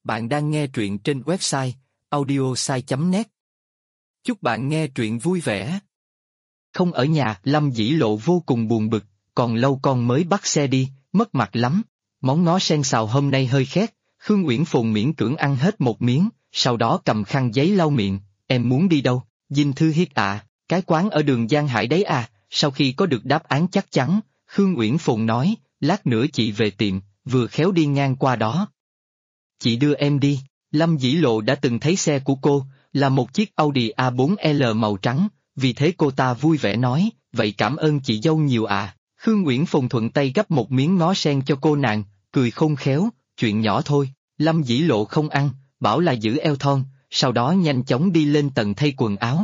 Bạn đang nghe truyện trên website audiosai.net. Chúc bạn nghe truyện vui vẻ. Không ở nhà, Lâm Dĩ Lộ vô cùng buồn bực, còn lâu con mới bắt xe đi, mất mặt lắm. Món ngó sen xào hôm nay hơi khét, Khương Uyển Phồn miễn cưỡng ăn hết một miếng, sau đó cầm khăn giấy lau miệng. Em muốn đi đâu? Dinh Thư Hiết à, cái quán ở đường Giang Hải đấy à? Sau khi có được đáp án chắc chắn, Khương Uyển Phồn nói, lát nữa chị về tiệm, vừa khéo đi ngang qua đó. Chị đưa em đi. Lâm Dĩ Lộ đã từng thấy xe của cô, là một chiếc Audi A4L màu trắng, vì thế cô ta vui vẻ nói, vậy cảm ơn chị dâu nhiều ạ. Khương Uyển Phồn thuận tay gắp một miếng ngó sen cho cô nàng, cười khôn khéo, chuyện nhỏ thôi. Lâm Dĩ Lộ không ăn, bảo là giữ eo thon, sau đó nhanh chóng đi lên tầng thay quần áo.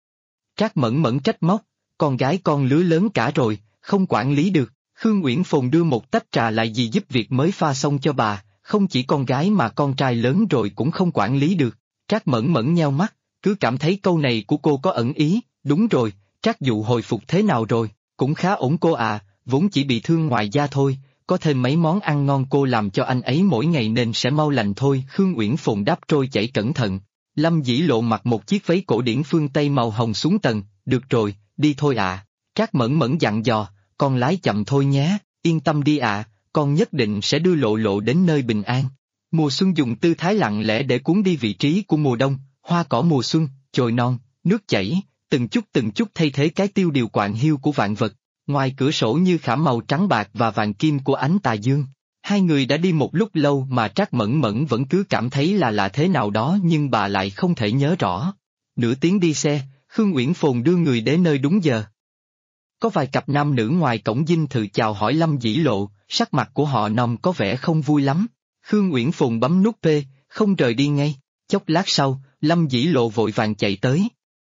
Trác Mẫn Mẫn trách móc, con gái con lứa lớn cả rồi, không quản lý được. Khương Uyển Phồn đưa một tách trà lại dì giúp việc mới pha xong cho bà. Không chỉ con gái mà con trai lớn rồi cũng không quản lý được. Trác Mẫn Mẫn nheo mắt, cứ cảm thấy câu này của cô có ẩn ý. Đúng rồi, Trác Dụ hồi phục thế nào rồi? Cũng khá ổn cô à, vốn chỉ bị thương ngoài da thôi, có thêm mấy món ăn ngon cô làm cho anh ấy mỗi ngày nên sẽ mau lành thôi. Khương Uyển Phồn đáp trôi chảy cẩn thận. Lâm Dĩ Lộ mặc một chiếc váy cổ điển phương Tây màu hồng xuống tầng, được rồi, đi thôi ạ. Trác Mẫn Mẫn dặn dò, con lái chậm thôi nhé, yên tâm đi ạ. Con nhất định sẽ đưa Lộ Lộ đến nơi bình an. Mùa xuân dùng tư thái lặng lẽ để cuốn đi vị trí của mùa đông, hoa cỏ mùa xuân, chồi non, nước chảy, từng chút thay thế cái tiêu điều quạng hiu của vạn vật. Ngoài cửa sổ như khảm màu trắng bạc và vàng kim của ánh tà dương. Hai người đã đi một lúc lâu mà Trác Mẫn Mẫn vẫn cứ cảm thấy là lạ thế nào đó nhưng bà lại không thể nhớ rõ. Nửa tiếng đi xe, Khương Uyển Phồn đưa người đến nơi đúng giờ. Có vài cặp nam nữ ngoài cổng dinh thự chào hỏi Lâm Dĩ Lộ, sắc mặt của họ nòng có vẻ không vui lắm. Khương Uyển Phồn bấm nút P, không rời đi ngay. Chốc lát sau, Lâm Dĩ Lộ vội vàng chạy tới.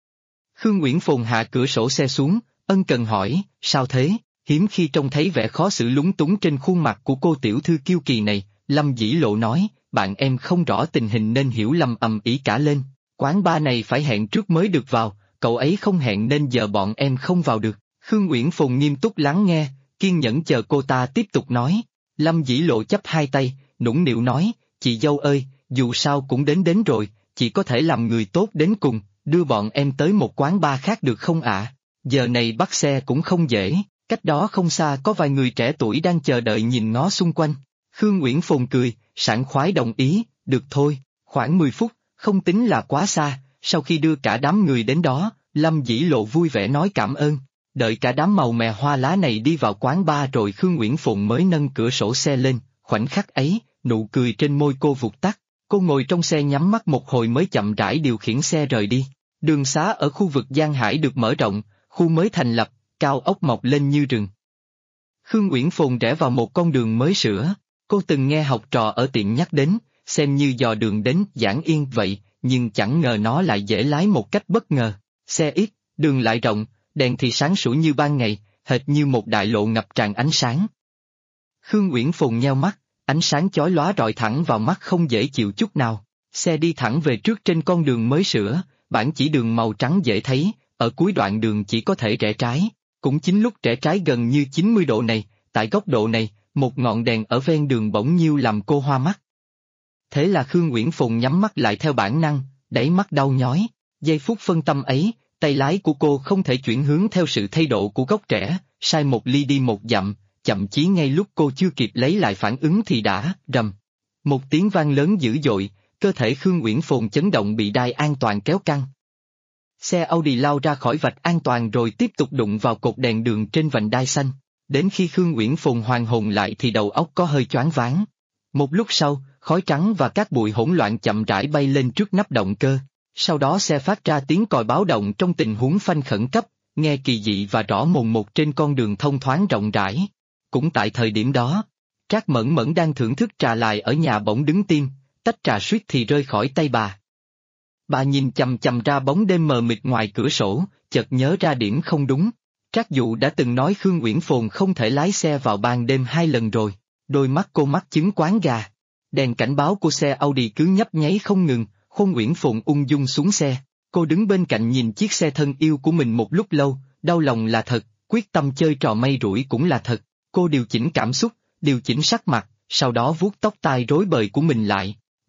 Khương Uyển Phồn hạ cửa sổ xe xuống, ân cần hỏi, sao thế? Hiếm khi trông thấy vẻ khó xử lúng túng trên khuôn mặt của cô tiểu thư kiêu kỳ này. Lâm Dĩ Lộ nói, bạn em không rõ tình hình nên hiểu lầm ầm ĩ cả lên. Quán bar này phải hẹn trước mới được vào, cậu ấy không hẹn nên giờ bọn em không vào được. Khương Uyển Phồn nghiêm túc lắng nghe, kiên nhẫn chờ cô ta tiếp tục nói. Lâm Dĩ Lộ chắp hai tay, nũng nịu nói, chị dâu ơi, dù sao cũng đến rồi, chị có thể làm người tốt đến cùng, đưa bọn em tới một quán bar khác được không ạ? Giờ này bắt xe cũng không dễ, cách đó không xa có vài người trẻ tuổi đang chờ đợi nhìn ngó xung quanh. Khương Uyển Phồn cười, sảng khoái đồng ý, được thôi, khoảng 10 phút, không tính là quá xa. Sau khi đưa cả đám người đến đó, Lâm Dĩ Lộ vui vẻ nói cảm ơn. Đợi cả đám màu mè hoa lá này đi vào quán bar rồi Khương Uyển Phồn mới nâng cửa sổ xe lên, khoảnh khắc ấy, nụ cười trên môi cô vụt tắt, cô ngồi trong xe nhắm mắt một hồi mới chậm rãi điều khiển xe rời đi. Đường xá ở khu vực Giang Hải được mở rộng, khu mới thành lập, cao ốc mọc lên như rừng. Khương Uyển Phồn rẽ vào một con đường mới sửa, cô từng nghe học trò ở tiệm nhắc đến, xem như dò đường đến Giảng Yên vậy, nhưng chẳng ngờ nó lại dễ lái một cách bất ngờ, xe ít, đường lại rộng, đèn thì sáng sủa như ban ngày, hệt như một đại lộ ngập tràn ánh sáng. Khương Uyển Phồn nheo mắt, ánh sáng chói lóa rọi thẳng vào mắt không dễ chịu chút nào. Xe đi thẳng về trước trên con đường mới sửa, bảng chỉ đường màu trắng dễ thấy, ở cuối đoạn đường chỉ có thể rẽ trái. Cũng chính lúc rẽ trái gần như 90 độ này, tại góc độ này, một ngọn đèn ở ven đường bỗng nhiêu làm cô hoa mắt. Thế là Khương Uyển Phồn nhắm mắt lại theo bản năng, đáy mắt đau nhói. Giây phút phân tâm ấy, tay lái của cô không thể chuyển hướng theo sự thay độ của góc rẽ, sai một ly đi một dặm, chậm chí ngay lúc cô chưa kịp lấy lại phản ứng thì đã, rầm. Một tiếng vang lớn dữ dội, cơ thể Khương Uyển Phồn chấn động bị đai an toàn kéo căng. Xe Audi lao ra khỏi vạch an toàn rồi tiếp tục đụng vào cột đèn đường trên vành đai xanh. Đến khi Khương Uyển Phồn hoàn hồn lại thì đầu óc có hơi choáng váng. Một lúc sau, khói trắng và các bụi hỗn loạn chậm rãi bay lên trước nắp động cơ. Sau đó xe phát ra tiếng còi báo động trong tình huống phanh khẩn cấp, nghe kỳ dị và rõ mồn một trên con đường thông thoáng rộng rãi. Cũng tại thời điểm đó, Trác Mẫn Mẫn đang thưởng thức trà lại ở nhà bỗng đứng tim, tách trà suýt thì rơi khỏi tay bà. Bà nhìn chằm chằm ra bóng đêm mờ mịt ngoài cửa sổ, chợt nhớ ra điểm không đúng. Trác Dụ đã từng nói Khương Uyển Phồn không thể lái xe vào ban đêm 2 lần rồi. Đôi mắt cô mắc chứng quán gà. Đèn cảnh báo của xe Audi cứ nhấp nháy không ngừng. Khương Uyển Phồn ung dung xuống xe. Cô đứng bên cạnh nhìn chiếc xe thân yêu của mình một lúc lâu, đau lòng là thật, quyết tâm chơi trò may rủi cũng là thật. Cô điều chỉnh cảm xúc, điều chỉnh sắc mặt, sau đó vuốt tóc tai rối bời của mình lại.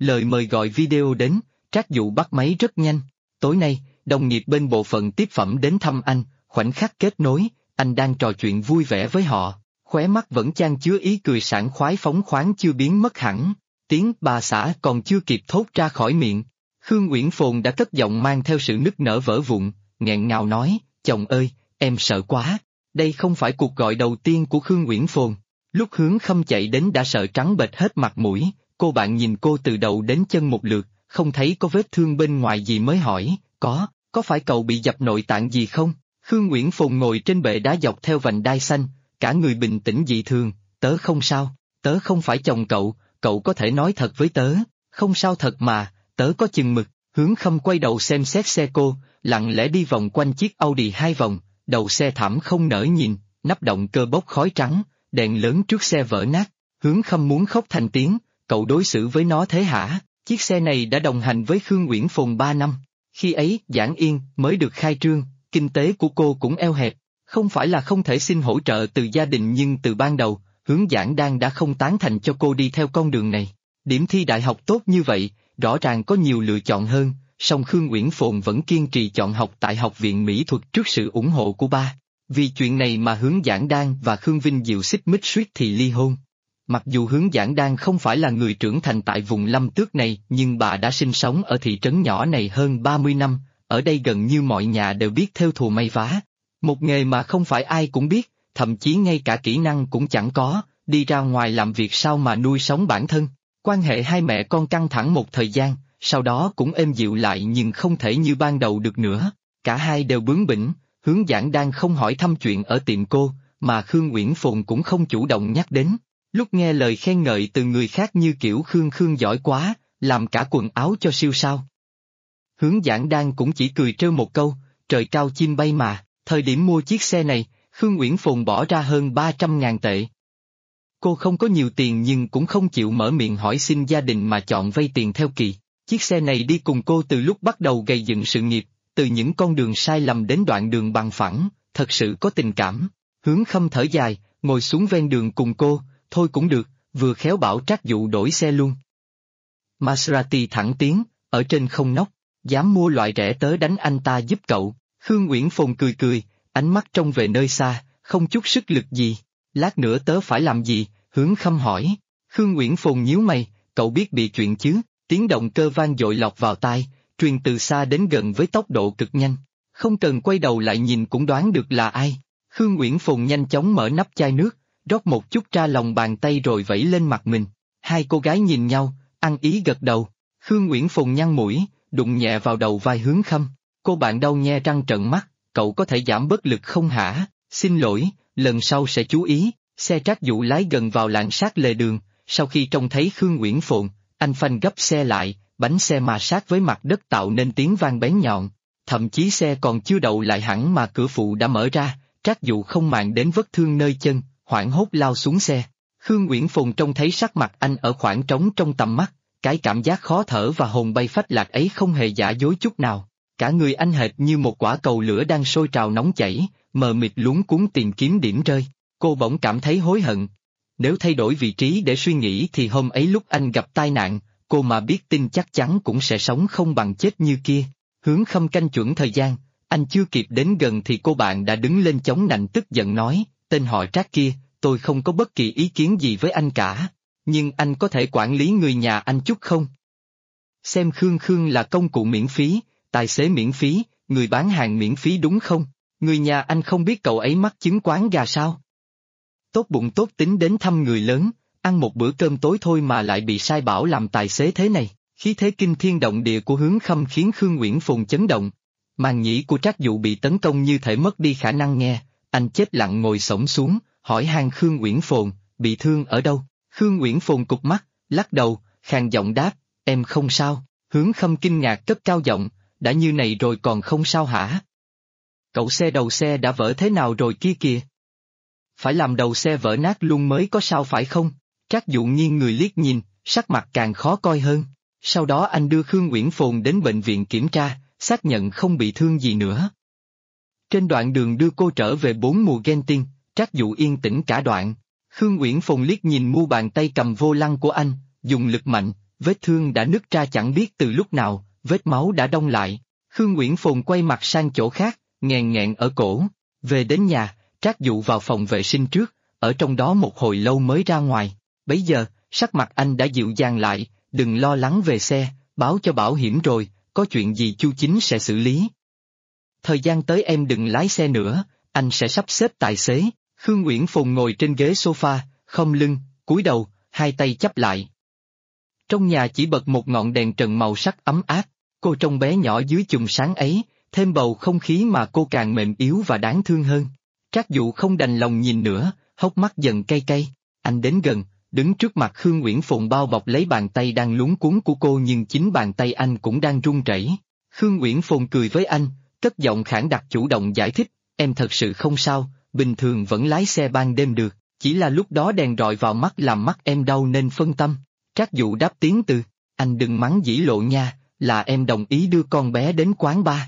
Lời mời gọi video đến, Trác Dụ bắt máy rất nhanh. Tối nay, đồng nghiệp bên bộ phận tiếp phẩm đến thăm anh, khoảnh khắc kết nối, anh đang trò chuyện vui vẻ với họ, khóe mắt vẫn chan chứa ý cười sảng khoái phóng khoáng chưa biến mất hẳn. Tiếng bà xã còn chưa kịp thốt ra khỏi miệng, Khương Uyển Phồn đã cất giọng mang theo sự nức nở vỡ vụn, nghẹn ngào nói, chồng ơi, em sợ quá. Đây không phải cuộc gọi đầu tiên của Khương Uyển Phồn. Lúc Hướng Khâm chạy đến đã sợ trắng bệch hết mặt mũi, cô bạn nhìn cô từ đầu đến chân một lượt, không thấy có vết thương bên ngoài gì mới hỏi, có phải cậu bị dập nội tạng gì không? Khương Uyển Phồn ngồi trên bệ đá dọc theo vành đai xanh, cả người bình tĩnh dị thường, tớ không sao, tớ không phải chồng cậu có thể nói thật với tớ, không sao thật mà, tớ có chừng mực. Hướng Khâm quay đầu xem xét xe cô, lặng lẽ đi vòng quanh chiếc Audi 2 vòng, đầu xe thảm không nỡ nhìn, nắp động cơ bốc khói trắng, đèn lớn trước xe vỡ nát. Hướng Khâm muốn khóc thành tiếng, cậu đối xử với nó thế hả? Chiếc xe này đã đồng hành với Khương Uyển Phồn 3 năm. Khi ấy, Giảng Yên mới được khai trương, kinh tế của cô cũng eo hẹp. Không phải là không thể xin hỗ trợ từ gia đình nhưng từ ban đầu, Hướng Giảng Đan đã không tán thành cho cô đi theo con đường này. Điểm thi đại học tốt như vậy, rõ ràng có nhiều lựa chọn hơn, song Khương Uyển Phồn vẫn kiên trì chọn học tại Học viện Mỹ thuật trước sự ủng hộ của ba. Vì chuyện này mà Hướng Giảng Đan và Khương Vinh Diệu xích mích suýt thì ly hôn. Mặc dù Hướng Giảng Đan không phải là người trưởng thành tại vùng Lâm Tước này nhưng bà đã sinh sống ở thị trấn nhỏ này hơn 30 năm, ở đây gần như mọi nhà đều biết thêu thùa may vá. Một nghề mà không phải ai cũng biết, thậm chí ngay cả kỹ năng cũng chẳng có, đi ra ngoài làm việc sao mà nuôi sống bản thân. Quan hệ hai mẹ con căng thẳng một thời gian, sau đó cũng êm dịu lại nhưng không thể như ban đầu được nữa. Cả hai đều bướng bỉnh, Hướng Giảng Đan không hỏi thăm chuyện ở tiệm cô, mà Khương Uyển Phồn cũng không chủ động nhắc đến. Lúc nghe lời khen ngợi từ người khác như kiểu Khương giỏi quá, làm cả quần áo cho siêu sao. Hướng Giảng Đan cũng chỉ cười trêu một câu, trời cao chim bay mà. Thời điểm mua chiếc xe này, Khương Uyển Phồn bỏ ra hơn 300.000 tệ. Cô không có nhiều tiền nhưng cũng không chịu mở miệng hỏi xin gia đình mà chọn vay tiền theo kỳ. Chiếc xe này đi cùng cô từ lúc bắt đầu gây dựng sự nghiệp, từ những con đường sai lầm đến đoạn đường bằng phẳng, thật sự có tình cảm. Hướng Khâm thở dài, ngồi xuống ven đường cùng cô, thôi cũng được, vừa khéo bảo Trác Dụ đổi xe luôn. Maserati thẳng tiến, ở trên không nóc, dám mua loại rẻ tớ đánh anh ta giúp cậu. Khương Uyển Phồn cười cười, ánh mắt trông về nơi xa, không chút sức lực gì. Lát nữa tớ phải làm gì? Hướng Khâm hỏi. Khương Uyển Phồn nhíu mày, cậu biết bị chuyện chứ? Tiếng động cơ vang dội lọt vào tai, truyền từ xa đến gần với tốc độ cực nhanh. Không cần quay đầu lại nhìn cũng đoán được là ai. Khương Uyển Phồn nhanh chóng mở nắp chai nước, rót một chút ra lòng bàn tay rồi vẩy lên mặt mình. Hai cô gái nhìn nhau, ăn ý gật đầu. Khương Uyển Phồn nhăn mũi, đụng nhẹ vào đầu vai Hướng Khâm. Cô bạn đau nhe răng trợn mắt, cậu có thể giảm bớt lực không hả? Xin lỗi, lần sau sẽ chú ý. Xe Trác Dụ lái gần vào làn sát lề đường, sau khi trông thấy Khương Uyển Phồn, anh phanh gấp xe lại, bánh xe ma sát với mặt đất tạo nên tiếng vang bén nhọn. Thậm chí xe còn chưa đậu lại hẳn mà cửa phụ đã mở ra, Trác Dụ không màng đến vết thương nơi chân, hoảng hốt lao xuống xe. Khương Uyển Phồn trông thấy sắc mặt anh ở khoảng trống trong tầm mắt, cái cảm giác khó thở và hồn bay phách lạc ấy không hề giả dối chút nào. Cả người anh hệt như một quả cầu lửa đang sôi trào nóng chảy, mờ mịt luống cuống tìm kiếm điểm rơi. Cô bỗng cảm thấy hối hận. Nếu thay đổi vị trí để suy nghĩ thì hôm ấy lúc anh gặp tai nạn, cô mà biết tin chắc chắn cũng sẽ sống không bằng chết như kia. Hướng Khâm canh chuẩn thời gian, anh chưa kịp đến gần thì cô bạn đã đứng lên chống nạnh tức giận nói, tên họ Trác kia, tôi không có bất kỳ ý kiến gì với anh cả. Nhưng anh có thể quản lý người nhà anh chút không? Xem Khương là công cụ miễn phí, tài xế miễn phí, người bán hàng miễn phí đúng không? Người nhà anh không biết cậu ấy mắc chứng quán gà sao? Tốt bụng tốt tính đến thăm người lớn, ăn một bữa cơm tối thôi mà lại bị sai bảo làm tài xế thế này. Khí thế kinh thiên động địa của Hướng Khâm khiến Khương Uyển Phồn chấn động. Màng nhĩ của Trác Dụ bị tấn công như thể mất đi khả năng nghe, anh chết lặng ngồi xổm xuống, hỏi han Khương Uyển Phồn, bị thương ở đâu? Khương Uyển Phồn cụp mắt, lắc đầu, khàn giọng đáp, em không sao. Hướng Khâm kinh ngạc cất cao giọng, đã như này rồi còn không sao hả? Cậu xe đầu xe đã vỡ thế nào rồi kia kìa? Phải làm đầu xe vỡ nát luôn mới có sao phải không? Trác Dụ nghiêng người liếc nhìn, sắc mặt càng khó coi hơn. Sau đó anh đưa Khương Uyển Phồn đến bệnh viện kiểm tra, xác nhận không bị thương gì nữa. Trên đoạn đường đưa cô trở về 4 mùa ghen tiên, Trác Dụ yên tĩnh cả đoạn. Khương Uyển Phồn liếc nhìn mu bàn tay cầm vô lăng của anh, dùng lực mạnh, vết thương đã nứt ra chẳng biết từ lúc nào, vết máu đã đông lại. Khương Uyển Phồn quay mặt sang chỗ khác, nghẹn nghẹn ở cổ. Về đến nhà, Trác Dụ vào phòng vệ sinh trước, ở trong đó một hồi lâu mới ra ngoài. Bấy giờ, sắc mặt anh đã dịu dàng lại, đừng lo lắng về xe, báo cho bảo hiểm rồi, có chuyện gì Chu Chính sẽ xử lý. Thời gian tới em đừng lái xe nữa, anh sẽ sắp xếp tài xế. Khương Uyển Phồn ngồi trên ghế sofa, khom lưng, cúi đầu, hai tay chắp lại. Trong nhà chỉ bật một ngọn đèn trần màu sắc ấm áp, cô trông bé nhỏ dưới chùm sáng ấy, thêm bầu không khí mà cô càng mềm yếu và đáng thương hơn. Trác Dụ không đành lòng nhìn nữa, hốc mắt dần cay cay. Anh đến gần, đứng trước mặt Khương Uyển Phồn bao bọc lấy bàn tay đang luống cuống của cô, nhưng chính bàn tay anh cũng đang run rẩy. Khương Uyển Phồn cười với anh, cất giọng khản đặc chủ động giải thích, em thật sự không sao, bình thường vẫn lái xe ban đêm được, chỉ là lúc đó đèn rọi vào mắt làm mắt em đau nên phân tâm. Trác Dụ đáp tiếng từ, anh đừng mắng Dĩ Lộ nha, là em đồng ý đưa con bé đến quán bar.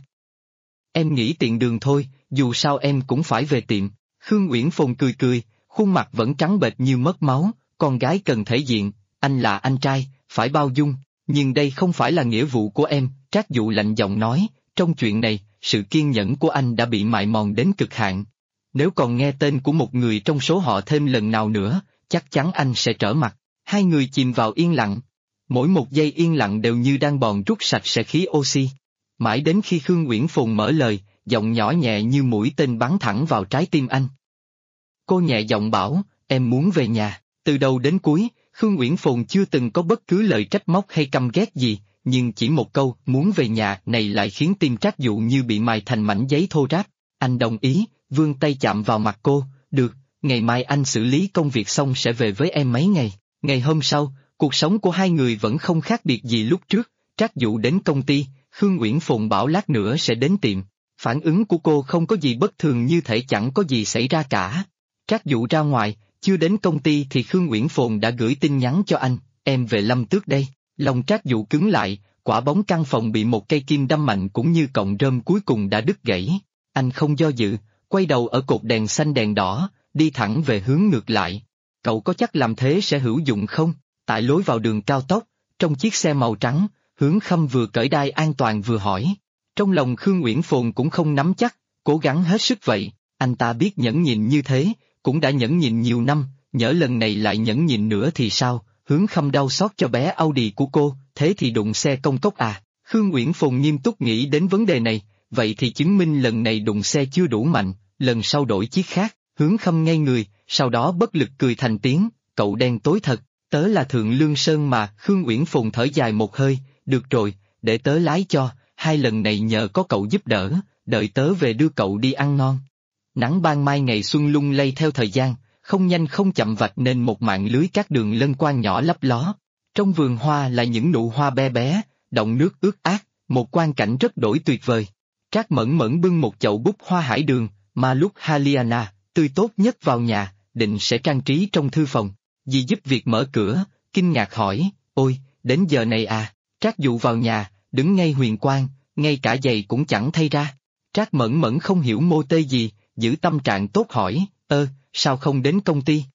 Em nghĩ tiện đường thôi, dù sao em cũng phải về tiệm. Khương Uyển Phồn cười cười, khuôn mặt vẫn trắng bệch như mất máu, con gái cần thể diện, anh là anh trai, phải bao dung, nhưng đây không phải là nghĩa vụ của em. Trác Dụ lạnh giọng nói, trong chuyện này, sự kiên nhẫn của anh đã bị mài mòn đến cực hạn. Nếu còn nghe tên của một người trong số họ thêm lần nào nữa, chắc chắn anh sẽ trở mặt. Hai người chìm vào yên lặng. Mỗi một giây yên lặng đều như đang bòn rút sạch sẽ khí oxy. Mãi đến khi Khương Uyển Phồn mở lời, giọng nhỏ nhẹ như mũi tên bắn thẳng vào trái tim anh. Cô nhẹ giọng bảo, em muốn về nhà. Từ đầu đến cuối, Khương Uyển Phồn chưa từng có bất cứ lời trách móc hay căm ghét gì, nhưng chỉ một câu muốn về nhà này lại khiến tim Trác Dụ như bị mài thành mảnh giấy thô ráp. Anh đồng ý, vươn tay chạm vào mặt cô, được, ngày mai anh xử lý công việc xong sẽ về với em mấy ngày. Ngày hôm sau, cuộc sống của hai người vẫn không khác biệt gì lúc trước. Trác Dụ đến công ty, Khương Uyển Phồn bảo lát nữa sẽ đến tiệm. Phản ứng của cô không có gì bất thường, như thể chẳng có gì xảy ra cả. Trác Dụ ra ngoài, chưa đến công ty thì Khương Uyển Phồn đã gửi tin nhắn cho anh, em về Lâm Tước đây. Lòng Trác Dụ cứng lại, quả bóng căn phòng bị một cây kim đâm mạnh cũng như cọng rơm cuối cùng đã đứt gãy. Anh không do dự, quay đầu ở cột đèn xanh đèn đỏ, đi thẳng về hướng ngược lại. Cậu có chắc làm thế sẽ hữu dụng không? Tại lối vào đường cao tốc, trong chiếc xe màu trắng, Hướng Khâm vừa cởi đai an toàn vừa hỏi. Trong lòng Khương Uyển Phồn cũng không nắm chắc, cố gắng hết sức vậy. Anh ta biết nhẫn nhịn như thế, cũng đã nhẫn nhịn nhiều năm, nhỡ lần này lại nhẫn nhịn nữa thì sao? Hướng Khâm đau xót cho bé Audi của cô, thế thì đụng xe công cốc à? Khương Uyển Phồn nghiêm túc nghĩ đến vấn đề này, vậy thì chứng minh lần này đụng xe chưa đủ mạnh, lần sau đổi chiếc khác. Hướng Khâm ngây người, sau đó bất lực cười thành tiếng, cậu đen tối thật, tớ là Thượng Lương Sơn mà. Khương Uyển Phồn thở dài một hơi, được rồi, để tớ lái cho, hai lần này nhờ có cậu giúp đỡ, đợi tớ về đưa cậu đi ăn ngon. Nắng ban mai ngày xuân lung lay theo thời gian, không nhanh không chậm vạch nên một mạng lưới các đường lân quan nhỏ lấp ló. Trong vườn hoa là những nụ hoa bé bé, động nước ướt át, một quang cảnh rất đổi tuyệt vời. Trác Mẫn Mẫn bưng một chậu búp hoa hải đường, mà lúc Haliana, tươi tốt nhất vào nhà, định sẽ trang trí trong thư phòng. Dì giúp việc mở cửa, kinh ngạc hỏi, ôi, đến giờ này à? Trác Dụ vào nhà, đứng ngay huyền quang, ngay cả giày cũng chẳng thay ra. Trác Mẫn Mẫn không hiểu mô tê gì, giữ tâm trạng tốt hỏi, sao không đến công ty?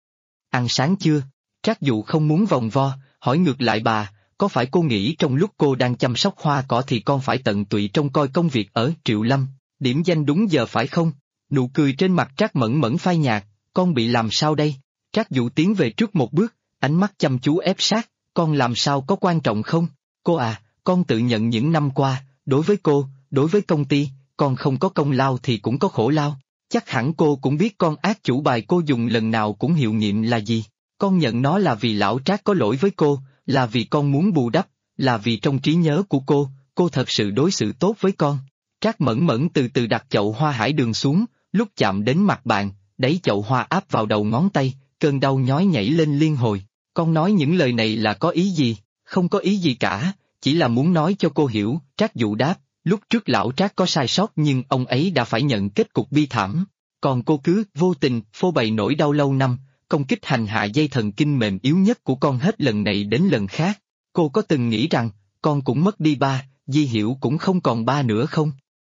Ăn sáng chưa? Trác Dụ không muốn vòng vo, hỏi ngược lại bà, có phải cô nghĩ trong lúc cô đang chăm sóc hoa cỏ thì con phải tận tụy trông coi công việc ở Triệu Lâm, điểm danh đúng giờ phải không? Nụ cười trên mặt Trác Mẫn Mẫn phai nhạt, con bị làm sao đây? Trác Dụ tiến về trước một bước, ánh mắt chăm chú ép sát, con làm sao có quan trọng không? Cô à, con tự nhận những năm qua, đối với cô, đối với công ty, con không có công lao thì cũng có khổ lao. Chắc hẳn cô cũng biết con ác chủ bài cô dùng lần nào cũng hiệu nghiệm là gì. Con nhận nó là vì lão Trác có lỗi với cô, là vì con muốn bù đắp, là vì trong trí nhớ của cô thật sự đối xử tốt với con. Trác Mẫn Mẫn từ từ đặt chậu hoa hải đường xuống, lúc chạm đến mặt bàn, đáy chậu hoa áp vào đầu ngón tay, cơn đau nhói nhảy lên liên hồi. Con nói những lời này là có ý gì? Không có ý gì cả, chỉ là muốn nói cho cô hiểu. Trác Dụ đáp, lúc trước lão Trác có sai sót nhưng ông ấy đã phải nhận kết cục bi thảm. Còn cô cứ vô tình phô bày nỗi đau lâu năm, công kích hành hạ dây thần kinh mềm yếu nhất của con hết lần này đến lần khác. Cô có từng nghĩ rằng, con cũng mất đi ba, Di Hiểu cũng không còn ba nữa không?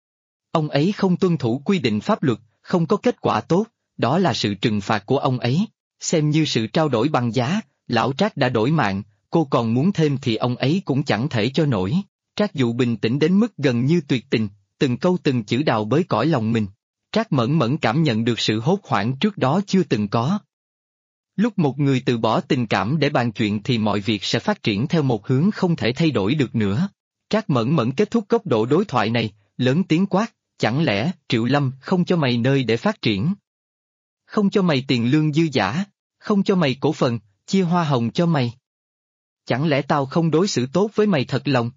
Ông ấy không tuân thủ quy định pháp luật, không có kết quả tốt, đó là sự trừng phạt của ông ấy. Xem như sự trao đổi bằng giá, lão Trác đã đổi mạng, cô còn muốn thêm thì ông ấy cũng chẳng thể cho nổi. Trác Dụ bình tĩnh đến mức gần như tuyệt tình, từng câu từng chữ đào bới cõi lòng mình. Trác Mẫn Mẫn cảm nhận được sự hốt hoảng trước đó chưa từng có. Lúc một người từ bỏ tình cảm để bàn chuyện thì mọi việc sẽ phát triển theo một hướng không thể thay đổi được nữa. Trác Mẫn Mẫn kết thúc góc độ đối thoại này, lớn tiếng quát, chẳng lẽ Triệu Lâm không cho mày nơi để phát triển? Không cho mày tiền lương dư dả, không cho mày cổ phần, chia hoa hồng cho mày? Chẳng lẽ tao không đối xử tốt với mày thật lòng?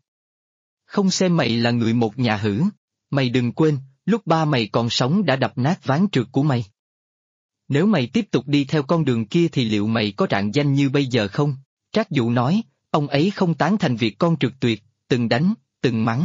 Không xem mày là người một nhà hử? Mày đừng quên, lúc ba mày còn sống đã đập nát ván trượt của mày. Nếu mày tiếp tục đi theo con đường kia thì liệu mày có rạng danh như bây giờ không? Trác Dụ nói, ông ấy không tán thành việc con trượt tuyệt, từng đánh, từng mắng.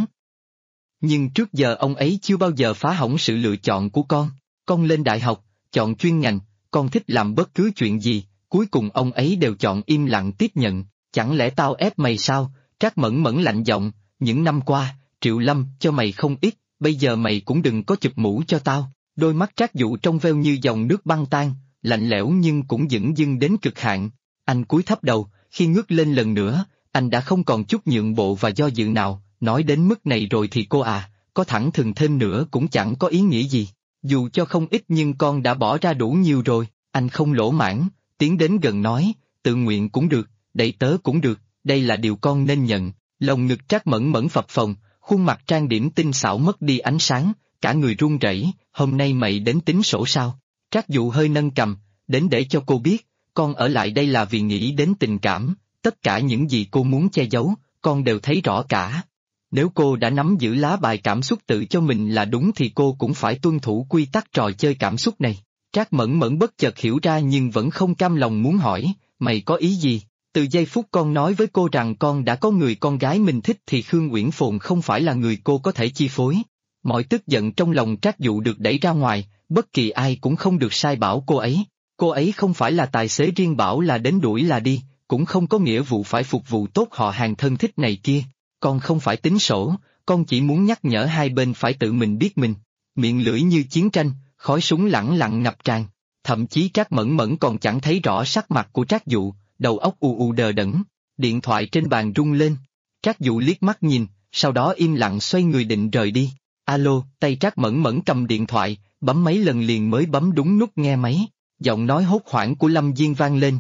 Nhưng trước giờ ông ấy chưa bao giờ phá hỏng sự lựa chọn của con lên đại học, chọn chuyên ngành, con thích làm bất cứ chuyện gì, cuối cùng ông ấy đều chọn im lặng tiếp nhận, chẳng lẽ tao ép mày sao? Trác Mẫn Mẫn lạnh giọng, những năm qua, Triệu Lâm cho mày không ít, bây giờ mày cũng đừng có chụp mũ cho tao. Đôi mắt Trác Dụ trong veo như dòng nước băng tan, lạnh lẽo nhưng cũng dửng dưng đến cực hạn. Anh cúi thấp đầu, khi ngước lên lần nữa, anh đã không còn chút nhượng bộ và do dự nào, nói đến mức này rồi thì cô có thẳng thừng thêm nữa cũng chẳng có ý nghĩa gì. Dù cho không ít nhưng con đã bỏ ra đủ nhiều rồi, anh không lỗ mãn, tiến đến gần nói, tự nguyện cũng được, đẩy tớ cũng được, đây là điều con nên nhận. Lồng ngực Trác Mẫn Mẫn phập phồng, khuôn mặt trang điểm tinh xảo mất đi ánh sáng, cả người run rẩy. Hôm nay mày đến tính sổ sao? Trác Dụ hơi nâng cằm, đến để cho cô biết, con ở lại đây là vì nghĩ đến tình cảm, tất cả những gì cô muốn che giấu, con đều thấy rõ cả. Nếu cô đã nắm giữ lá bài cảm xúc tự cho mình là đúng thì cô cũng phải tuân thủ quy tắc trò chơi cảm xúc này. Trác Mẫn Mẫn bất chợt hiểu ra nhưng vẫn không cam lòng muốn hỏi, mày có ý gì? Từ giây phút con nói với cô rằng con đã có người con gái mình thích thì Khương Uyển Phồn không phải là người cô có thể chi phối. Mọi tức giận trong lòng Trác Dụ được đẩy ra ngoài, bất kỳ ai cũng không được sai bảo cô ấy không phải là tài xế riêng bảo là đến đuổi là đi, cũng không có nghĩa vụ phải phục vụ tốt họ hàng thân thích này kia. Con không phải tính sổ, con chỉ muốn nhắc nhở hai bên phải tự mình biết mình. Miệng lưỡi như chiến tranh, khói súng lẳng lặng ngập tràn. Thậm chí Trác Mẫn Mẫn còn chẳng thấy rõ sắc mặt của Trác Dụ, đầu óc u u đờ đẫn. Điện thoại trên bàn rung lên. Trác Dụ liếc mắt nhìn, sau đó im lặng xoay người định rời đi. Alo, tay Trác Mẫn Mẫn cầm điện thoại, bấm mấy lần liền mới bấm đúng nút nghe máy. Giọng nói hốt hoảng của Lâm Diên vang lên,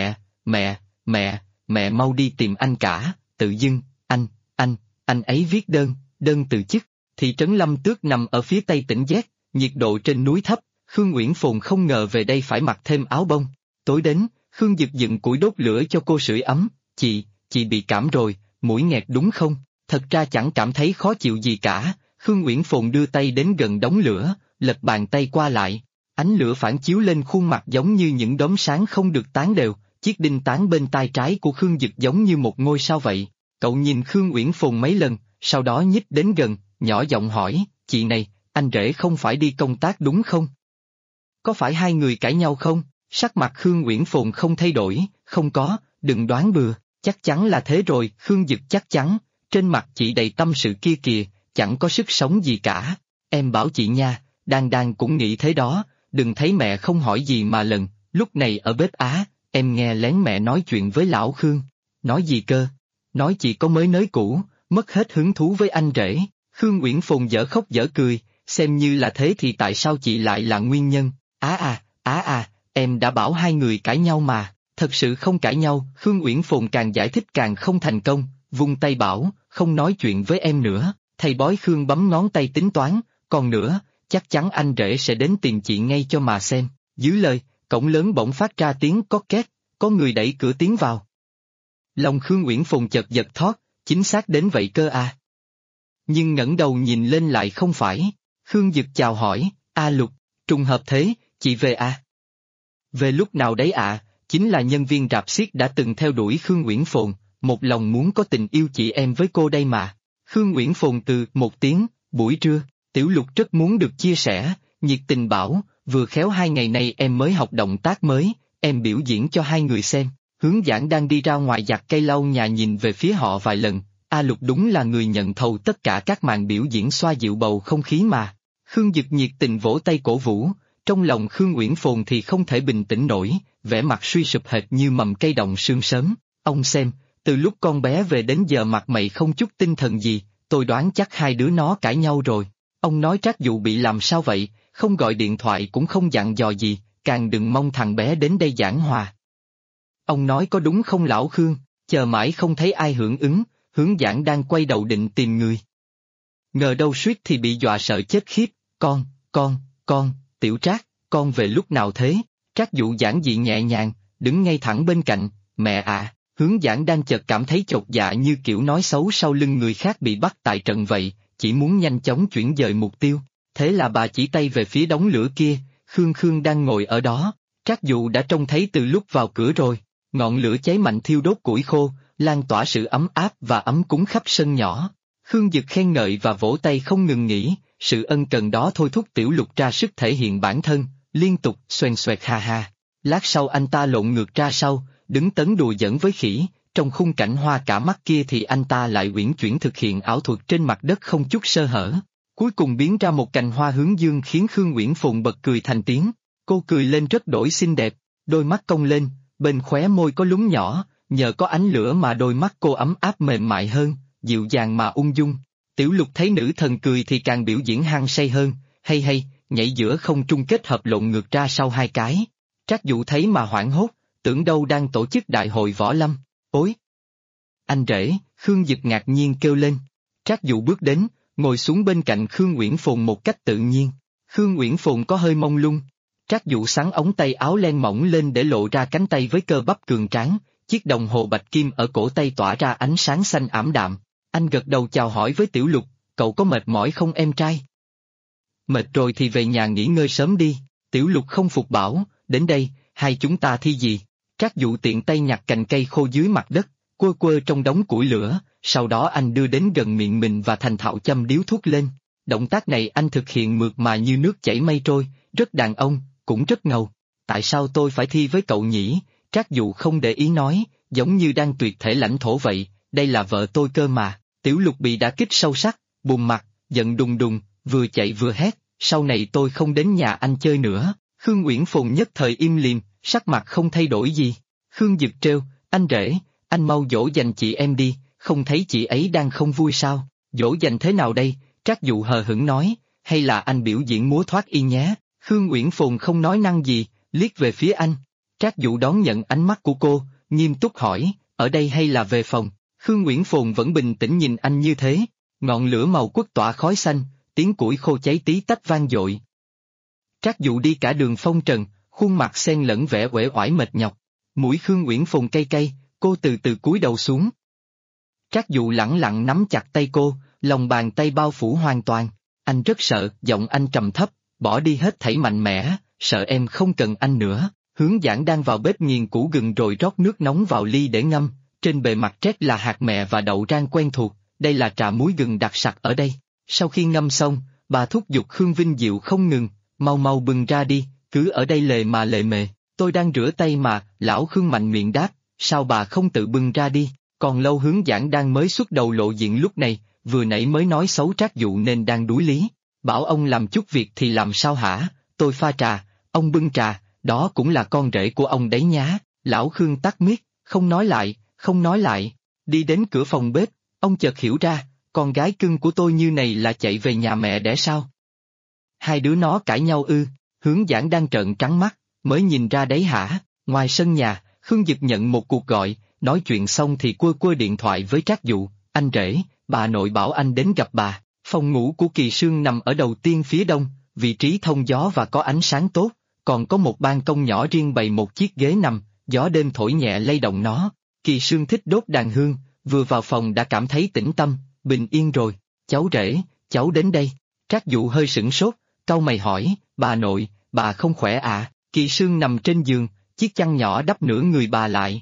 mẹ mau đi tìm anh cả, tự dưng, anh ấy viết đơn từ chức. Thị trấn Lâm Tước nằm ở phía tây tỉnh Z, nhiệt độ trên núi thấp, Khương Uyển Phồn không ngờ về đây phải mặc thêm áo bông. Tối đến, Khương Dực dựng củi đốt lửa cho cô sưởi ấm, chị bị cảm rồi, mũi nghẹt đúng không? Thật ra chẳng cảm thấy khó chịu gì cả. Khương Uyển Phồn đưa tay đến gần đống lửa, lật bàn tay qua lại. Ánh lửa phản chiếu lên khuôn mặt giống như những đốm sáng không được tán đều, chiếc đinh tán bên tai trái của Khương Dực giống như một ngôi sao vậy. Cậu nhìn Khương Uyển Phồn mấy lần, sau đó nhích đến gần, nhỏ giọng hỏi, chị này, anh rể không phải đi công tác đúng không? Có phải hai người cãi nhau không? Sắc mặt Khương Uyển Phồn không thay đổi, không có, đừng đoán bừa, chắc chắn là thế rồi. Khương Dực chắc chắn, trên mặt chị đầy tâm sự kia kìa, chẳng có sức sống gì cả. Em bảo chị nha, Đan cũng nghĩ thế đó, đừng thấy mẹ không hỏi gì mà lần. Lúc này ở bếp em nghe lén mẹ nói chuyện với lão Khương. Nói gì cơ? Nói chị có mới nới cũ, mất hết hứng thú với anh rể. Khương Uyển Phồn dở khóc dở cười, xem như là thế thì tại sao chị lại là nguyên nhân? Em đã bảo hai người cãi nhau mà, thật sự không cãi nhau. Khương Uyển Phồn càng giải thích càng không thành công, vung tay bảo, không nói chuyện với em nữa. Thầy bói Khương bấm ngón tay tính toán, còn nữa, chắc chắn anh rể sẽ đến tìm chị ngay cho mà xem. Dưới lời, cổng lớn bỗng phát ra tiếng có két, có người đẩy cửa tiến vào. Lòng Khương Uyển Phồn chợt giật thót, chính xác đến vậy cơ à. Nhưng ngẩng đầu nhìn lên lại không phải. Khương Dực chào hỏi, Lục, trùng hợp thế, chị về à? Về lúc nào đấy ạ? Chính là nhân viên rạp xiếc đã từng theo đuổi Khương Uyển Phồn, một lòng muốn có tình yêu chị em với cô đây mà. Khương Uyển Phồn từ một tiếng, buổi trưa, Tiểu Lục rất muốn được chia sẻ, nhiệt tình bảo, vừa khéo 2 ngày nay em mới học động tác mới, em biểu diễn cho hai người xem. Hướng Giảng đang đi ra ngoài giặt cây lau nhà nhìn về phía họ vài lần, Lục đúng là người nhận thầu tất cả các màn biểu diễn xoa dịu bầu không khí mà. Khương Dực nhiệt tình vỗ tay cổ vũ, trong lòng Khương Uyển Phồn thì không thể bình tĩnh nổi, vẻ mặt suy sụp hệt như mầm cây động sương sớm. Ông xem, từ lúc con bé về đến giờ mặt mày không chút tinh thần gì, tôi đoán chắc hai đứa nó cãi nhau rồi. Ông nói Trác Dụ bị làm sao vậy, không gọi điện thoại cũng không dặn dò gì, càng đừng mong thằng bé đến đây giảng hòa. Ông nói có đúng không lão Khương, chờ mãi không thấy ai hưởng ứng, hướng giảng đang quay đầu định tìm người. Ngờ đâu suýt thì bị dọa sợ chết khiếp, con, Tiểu Trác, con về lúc nào thế? Trác Dụ giản dị nhẹ nhàng, đứng ngay thẳng bên cạnh, mẹ à, hướng giảng đang chợt cảm thấy chột dạ như kiểu nói xấu sau lưng người khác bị bắt tại trận vậy, chỉ muốn nhanh chóng chuyển dời mục tiêu. Thế là bà chỉ tay về phía đống lửa kia, Khương đang ngồi ở đó, Trác Dụ đã trông thấy từ lúc vào cửa rồi, ngọn lửa cháy mạnh thiêu đốt củi khô, lan tỏa sự ấm áp và ấm cúng khắp sân nhỏ. Khương Dực khen ngợi và vỗ tay không ngừng nghỉ, sự ân cần đó thôi thúc Tiểu Lục ra sức thể hiện bản thân, liên tục xoèn xoẹt ha ha. Lát sau anh ta lộn ngược ra sau, đứng tấn đùa giỡn với khỉ, trong khung cảnh hoa cả mắt kia thì anh ta lại uyển chuyển thực hiện ảo thuật trên mặt đất không chút sơ hở. Cuối cùng biến ra một cành hoa hướng dương khiến Khương Uyển Phồn bật cười thành tiếng, cô cười lên rất đổi xinh đẹp, đôi mắt cong lên, bên khóe môi có lúm nhỏ, nhờ có ánh lửa mà đôi mắt cô ấm áp mềm mại hơn, dịu dàng mà ung dung. Tiểu Lục thấy nữ thần cười thì càng biểu diễn hăng say hơn, hay, nhảy giữa không trung kết hợp lộn ngược ra sau hai cái. Trác Dụ thấy mà hoảng hốt, tưởng đâu đang tổ chức đại hội võ lâm, ối! Anh rể, Khương Dực ngạc nhiên kêu lên. Trác Dụ bước đến, ngồi xuống bên cạnh Khương Uyển Phồn một cách tự nhiên. Khương Uyển Phồn có hơi mông lung. Trác Dụ xắn ống tay áo len mỏng lên để lộ ra cánh tay với cơ bắp cường tráng, chiếc đồng hồ bạch kim ở cổ tay tỏa ra ánh sáng xanh ảm đạm. Anh gật đầu chào hỏi với Tiểu Lục, cậu có mệt mỏi không em trai? Mệt rồi thì về nhà nghỉ ngơi sớm đi. Tiểu Lục không phục bảo, đến đây, hai chúng ta thi gì? Trác Dụ tiện tay nhặt cành cây khô dưới mặt đất, quơ trong đống củi lửa, sau đó anh đưa đến gần miệng mình và thành thạo châm điếu thuốc lên. Động tác này anh thực hiện mượt mà như nước chảy mây trôi, rất đàn ông, cũng rất ngầu. Tại sao tôi phải thi với cậu nhỉ? Trác Dụ không để ý nói, giống như đang tuyệt thể lãnh thổ vậy, đây là vợ tôi cơ mà. Tiểu Lục bị đả kích sâu sắc, bùng mặt, giận đùng đùng, vừa chạy vừa hét, sau này tôi không đến nhà anh chơi nữa. Khương Uyển Phồn nhất thời im lìm, sắc mặt không thay đổi gì. Khương Dực trêu, anh rể, anh mau dỗ dành chị em đi, không thấy chị ấy đang không vui sao? Dỗ dành thế nào đây? Trác Dụ hờ hững nói, hay là anh biểu diễn múa thoát y nhé? Khương Uyển Phồn không nói năng gì, liếc về phía anh. Trác Dụ đón nhận ánh mắt của cô, nghiêm túc hỏi, ở đây hay là về phòng? Khương Uyển Phồn vẫn bình tĩnh nhìn anh như thế, ngọn lửa màu quất tỏa khói xanh, tiếng củi khô cháy tí tách vang dội. Trác Dụ đi cả đường phong trần, khuôn mặt xen lẫn vẻ uể oải mệt nhọc. Mũi Khương Uyển Phồn cay cay, cô từ từ cúi đầu xuống. Trác Dụ lẳng lặng nắm chặt tay cô, lòng bàn tay bao phủ hoàn toàn. Anh rất sợ, giọng anh trầm thấp, bỏ đi hết thảy mạnh mẽ, sợ em không cần anh nữa. Hướng giảng đang vào bếp nghiền củ gừng rồi rót nước nóng vào ly để ngâm, trên bề mặt trét là hạt mẹ và đậu rang quen thuộc, đây là trà muối gừng đặc sặc ở đây. Sau khi ngâm xong, bà thúc giục Khương Vinh Diệu không ngừng, mau bưng ra đi, cứ ở đây lề mà lề mề, tôi đang rửa tay mà. Lão Khương mạnh miệng đáp, sao bà không tự bưng ra đi? Còn lâu hướng giảng đang mới xuất đầu lộ diện lúc này, vừa nãy mới nói xấu Trác Dụ nên đang đuối lý. Bảo ông làm chút việc thì làm sao hả? Tôi pha trà, ông bưng trà, đó cũng là con rể của ông đấy nhá. Lão Khương tắt mic, không nói lại. Đi đến cửa phòng bếp, ông chợt hiểu ra, con gái cưng của tôi như này là chạy về nhà mẹ đẻ sao? Hai đứa nó cãi nhau ư? Hướng giảng đang trợn trắng mắt, mới nhìn ra đấy hả? Ngoài sân nhà, Khương Dực nhận một cuộc gọi, nói chuyện xong thì quơ điện thoại với Trác Dụ, anh rể, bà nội bảo anh đến gặp bà. Phòng ngủ của Kỳ Sương nằm ở đầu tiên phía đông, vị trí thông gió và có ánh sáng tốt, còn có một ban công nhỏ riêng bày một chiếc ghế nằm, gió đêm thổi nhẹ lay động nó. Kỳ Sương thích đốt đàn hương, vừa vào phòng đã cảm thấy tĩnh tâm, bình yên rồi. Cháu rể, cháu đến đây. Trác Dụ hơi sửng sốt, cau mày hỏi, bà nội, bà không khỏe à? Kỳ Sương nằm trên giường, chiếc chăn nhỏ đắp nửa người bà lại.